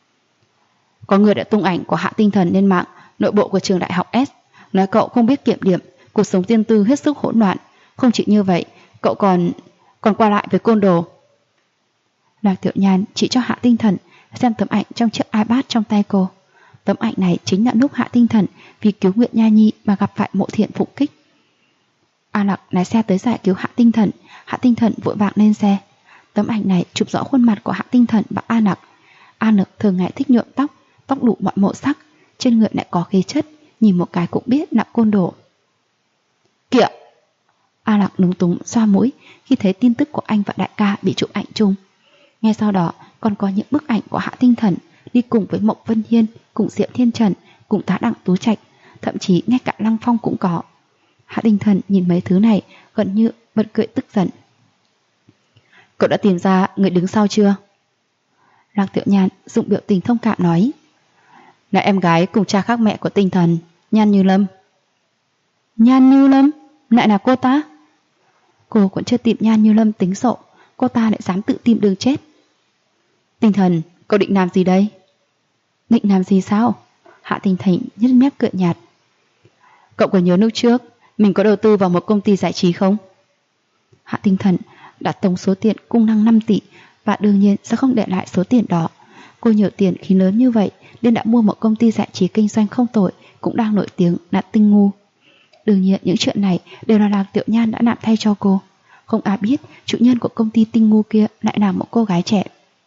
Speaker 1: Có người đã tung ảnh của Hạ Tinh Thần lên mạng nội bộ của trường đại học S, nói cậu không biết kiểm điểm, cuộc sống riêng tư hết sức hỗn loạn. Không chỉ như vậy, cậu còn qua lại với côn đồ. Lạc Tiểu Nhan chỉ cho Hạ Tinh Thần xem tấm ảnh trong chiếc iPad trong tay cô. Tấm ảnh này chính là lúc Hạ Tinh Thần vì cứu Nguyệt Nha Nhi mà gặp phải Mộ Thiện phục kích. A Lạc lái xe tới giải cứu Hạ Tinh Thần. Hạ Tinh Thần vội vàng lên xe. Tấm ảnh này chụp rõ khuôn mặt của Hạ Tinh Thần và A Lạc. A Lạc thường ngày thích nhuộm tóc đủ mọi màu sắc, trên người lại có khí chất, nhìn một cái cũng biết là côn đồ. Kìa! A Lạc lúng túng xoa mũi khi thấy tin tức của anh và đại ca bị chụp ảnh chung. Ngay sau đó còn có những bức ảnh của Hạ Tinh Thần đi cùng với Mộc Vân Hiên, cùng Diệp Thiên Trần, cùng tá Đặng Tú Trạch, thậm chí ngay cả Lăng Phong cũng có. Hạ Tinh Thần nhìn mấy thứ này gần như bật cười tức giận. Cậu đã tìm ra người đứng sau chưa? Lạc Tiểu Nhan dùng biểu tình thông cảm nói. Là em gái cùng cha khác mẹ của Tinh Thần, Nhan Như Lâm. Nhan Như Lâm? Lại là cô ta? Cô cũng chưa tìm Nhan Như Lâm tính sổ, cô ta lại dám tự tìm đường chết. Tinh Thần, cậu định làm gì đây? Định làm gì sao? Hạ Tinh Thần nhếch mép cười nhạt. Cậu có nhớ lúc trước mình có đầu tư vào một công ty giải trí không? Hạ Tinh Thần đã tổng số tiền cung năng 5 tỷ và đương nhiên sẽ không để lại số tiền đó. Cô nhiều tiền khi lớn như vậy nên đã mua một công ty giải trí kinh doanh không tồi, cũng đang nổi tiếng là Tinh Ngu. Đương nhiên những chuyện này đều là Lạc Tiểu Nhan đã làm thay cho cô. Không ai biết chủ nhân của công ty Tinh Ngu kia lại là một cô gái trẻ.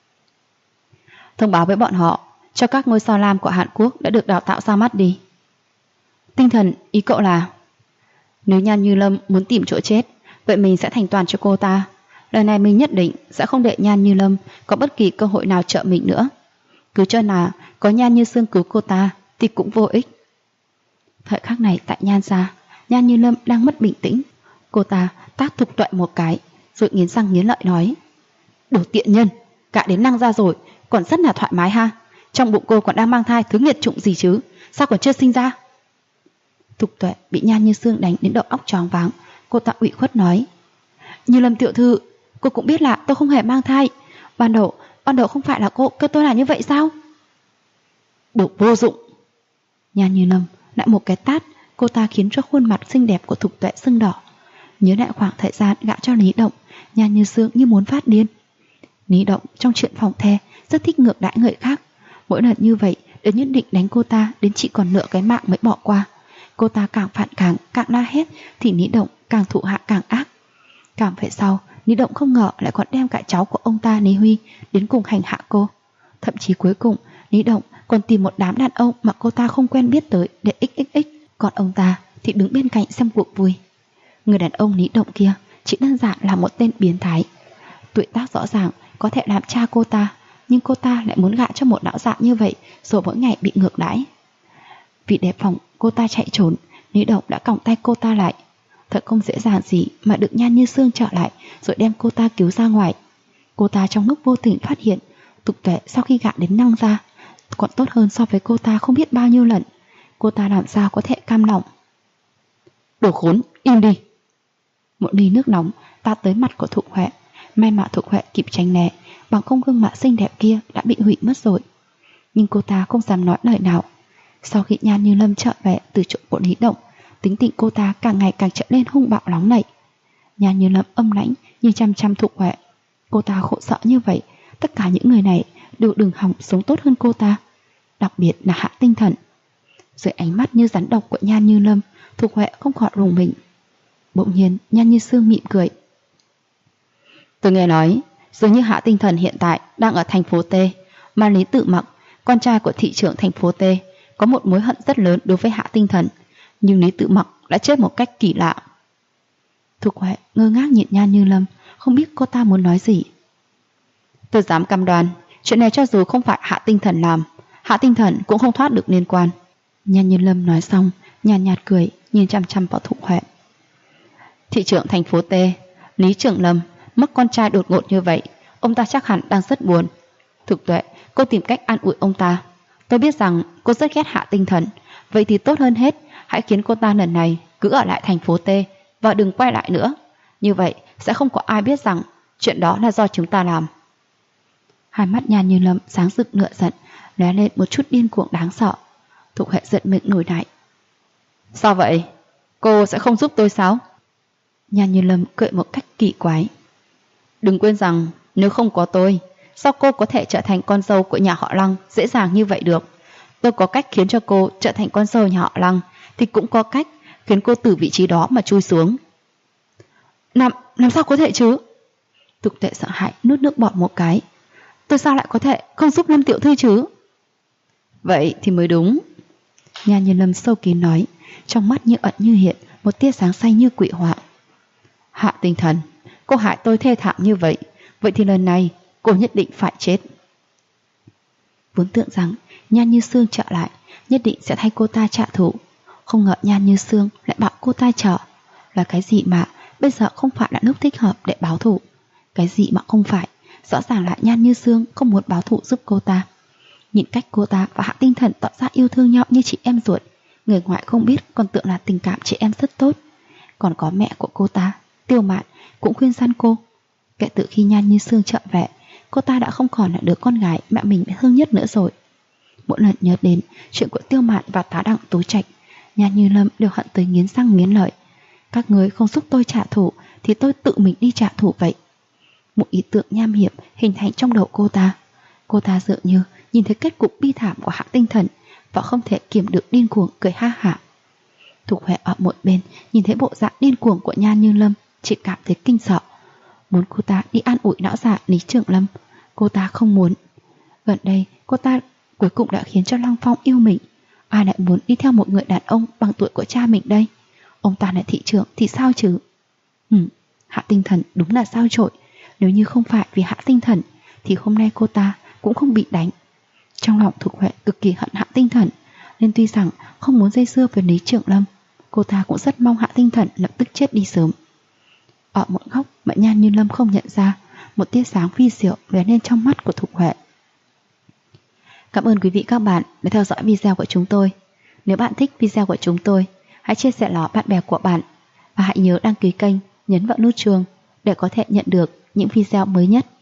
Speaker 1: Thông báo với bọn họ cho các ngôi sao lam của Hàn Quốc đã được đào tạo ra mắt đi. Tinh Thần, ý cậu là nếu Nhan Như Lâm muốn tìm chỗ chết, vậy mình sẽ thành toàn cho cô ta. Lần này mình nhất định sẽ không để Nhan Như Lâm có bất kỳ cơ hội nào trợ mình nữa. Cứ cho là có Nhan Như Sương cứu cô ta thì cũng vô ích. Thời khắc này tại Nhan gia, Nhan Như Lâm đang mất bình tĩnh. Cô ta tát Thục Tuệ một cái, rồi nghiến răng nghiến lợi nói. Đồ tiện nhân, cả đến năng ra rồi, còn rất là thoải mái ha. Trong bụng cô còn đang mang thai thứ nghiệt chủng gì chứ, sao còn chưa sinh ra? Thục Tuệ bị Nhan Như Sương đánh đến đầu óc choáng váng. Cô ta ủy khuất nói: Như Lâm tiểu thư, cô cũng biết là tôi không hề mang thai. Ban đầu không phải là cô kêu tôi là như vậy sao? Đồ vô dụng! Nhan Như Lâm lại một cái tát, cô ta khiến cho khuôn mặt xinh đẹp của Thục Tuệ sưng đỏ. Nhớ lại khoảng thời gian gạ cho Lý Động, Nhan Như Sương như muốn phát điên. Lý Động trong chuyện phòng the rất thích ngược đãi người khác. Mỗi lần như vậy đều nhất định đánh cô ta đến chỉ còn nửa cái mạng mới bỏ qua. Cô ta càng phản kháng, càng la hét thì Lý Động càng thụ hạ càng ác. Càng về sau, Lý Động không ngờ lại còn đem cả cháu của ông ta Lý Huy đến cùng hành hạ cô. Thậm chí cuối cùng Lý Động còn tìm một đám đàn ông mà cô ta không quen biết tới để xxx, còn ông ta thì đứng bên cạnh xem cuộc vui. Người đàn ông Lý Động kia chỉ đơn giản là một tên biến thái. Tuổi tác rõ ràng có thể làm cha cô ta, nhưng cô ta lại muốn gả cho một đạo dạng như vậy rồi mỗi ngày bị ngược đãi. Vì đề phòng cô ta chạy trốn, Lý Động đã còng tay cô ta lại. Thật không dễ dàng gì mà được Nhan Như Sương trở lại rồi đem cô ta cứu ra ngoài. Cô ta trong lúc vô tình phát hiện Thục Tuệ sau khi gả đến Năng gia còn tốt hơn so với cô ta không biết bao nhiêu lần. Cô ta làm sao có thể cam lòng. Đồ khốn, im đi! Một ly nước nóng tạt tới mặt của Thục Huệ. May mà Thục Huệ kịp tránh né, bằng không gương mặt xinh đẹp kia đã bị hủy mất rồi. Nhưng cô ta không dám nói lời nào. Sau khi Nhan Như Lâm trở về từ chỗ của Lý Động, tính tình cô ta càng ngày càng trở lên hung bạo nóng nảy. Nhan Như Lâm âm lãnh nhìn chăm chăm Thục Huệ. Cô ta khổ sợ như vậy, tất cả những người này đều đừng hòng sống tốt hơn cô ta, đặc biệt là Hạ Tinh Thần. Dưới ánh mắt như rắn độc của Nhan Như Lâm, Thục Huệ không khỏi rùng mình. Bỗng nhiên Nhan Như Sương mỉm cười. Tôi nghe nói dường như Hạ Tinh Thần hiện tại đang ở thành phố T, mà Lý Tự Mặc, con trai của thị trưởng thành phố T, có một mối hận rất lớn đối với Hạ Tinh Thần, nhưng Lý Tự Mặc đã chết một cách kỳ lạ. Thục Huệ ngơ ngác nhìn Nhan Như Lâm, không biết cô ta muốn nói gì. Tôi dám cam đoan, chuyện này cho dù không phải Hạ Tinh Thần làm, Hạ Tinh Thần cũng không thoát được liên quan. Nhan Như Lâm nói xong, nhàn nhạt cười, nhìn chăm chăm vào Thục Huệ. Thị trưởng thành phố T, Lý Trưởng Lâm, mất con trai đột ngột như vậy, ông ta chắc hẳn đang rất buồn. Thục Tuệ, cô tìm cách an ủi ông ta. Tôi biết rằng cô rất ghét Hạ Tinh Thần, vậy thì tốt hơn hết, hãy khiến cô ta lần này cứ ở lại thành phố T và đừng quay lại nữa. Như vậy sẽ không có ai biết rằng chuyện đó là do chúng ta làm. Hai mắt Nhan Như Lâm sáng rực lửa giận, lóe lên một chút điên cuồng đáng sợ. Thục Huệ giận mình nổi đại. Sao vậy? Cô sẽ không giúp tôi sao? Nhan Như Lâm cười một cách kỳ quái. Đừng quên rằng nếu không có tôi, sao cô có thể trở thành con dâu của nhà họ Lăng dễ dàng như vậy được? Tôi có cách khiến cho cô trở thành con dâu nhà họ Lăng, thì cũng có cách khiến cô từ vị trí đó mà chui xuống. Làm sao có thể chứ? Thục Tuệ sợ hãi nuốt nước bọt một cái. Tôi sao lại có thể không giúp Lâm tiểu thư chứ? Vậy thì mới đúng. Nhan Như Lâm sâu kín nói, trong mắt như ẩn như hiện một tia sáng xanh như quỷ hỏa. Hạ Tinh Thần, cô hại tôi thê thảm như vậy, vậy thì lần này cô nhất định phải chết. Vốn tưởng rằng Nhan Như Sương trở lại nhất định sẽ thay cô ta trả thù, không ngờ Nhan Như Sương lại bảo cô ta chờ. Là cái gì mà bây giờ không phải là lúc thích hợp để báo thù? Cái gì mà không phải? Rõ ràng là Nhan Như Sương không muốn báo thù giúp cô ta. Nhìn cách cô ta và Hạ Tinh Thần tỏ ra yêu thương nhau như chị em ruột, người ngoài không biết còn tưởng là tình cảm chị em rất tốt. Còn có mẹ của cô ta, Tiêu Mạn, cũng khuyên răn cô. Kể từ khi Nhan Như Sương trở về, cô ta đã không còn là đứa con gái mẹ mình thương nhất nữa rồi. Mỗi lần nhớ đến chuyện của Tiêu Mạn và tá đặng Tú Trạch, Nhan Như Lâm đều hận tới nghiến răng nghiến lợi. Các người không giúp tôi trả thù thì tôi tự mình đi trả thù vậy. Một ý tưởng nham hiểm hình thành trong đầu cô ta. Cô ta dường như nhìn thấy kết cục bi thảm của Hạ Tinh Thần và không thể kiềm được điên cuồng cười ha hả. Thục Huệ ở một bên nhìn thấy bộ dạng điên cuồng của Nhan Như Lâm, chỉ cảm thấy kinh sợ. Muốn cô ta đi an ủi lão già Lý Trưởng Lâm, cô ta không muốn. Gần đây cô ta cuối cùng đã khiến cho Lăng Phong yêu mình. Ai lại muốn đi theo một người đàn ông bằng tuổi của cha mình đây? Ông ta là thị trưởng thì sao chứ? Hạ Tinh Thần đúng là sao chổi. Nếu như không phải vì Hạ Tinh Thần thì hôm nay cô ta cũng không bị đánh. Trong lòng Thục Huệ cực kỳ hận Hạ Tinh Thần, nên tuy rằng không muốn dây dưa với Lý Trưởng Lâm, cô ta cũng rất mong Hạ Tinh Thần lập tức chết đi sớm. Ở một góc mà Nhan Như Lâm không nhận ra, một tia sáng vi diệu lóe lên trong mắt của Thục Huệ. Cảm ơn quý vị các bạn đã theo dõi video của chúng tôi. Nếu bạn thích video của chúng tôi, hãy hãy chia sẻ nó bạn bè của bạn và hãy nhớ đăng ký kênh, nhấn vào nút chuông để có thể nhận được những video mới nhất.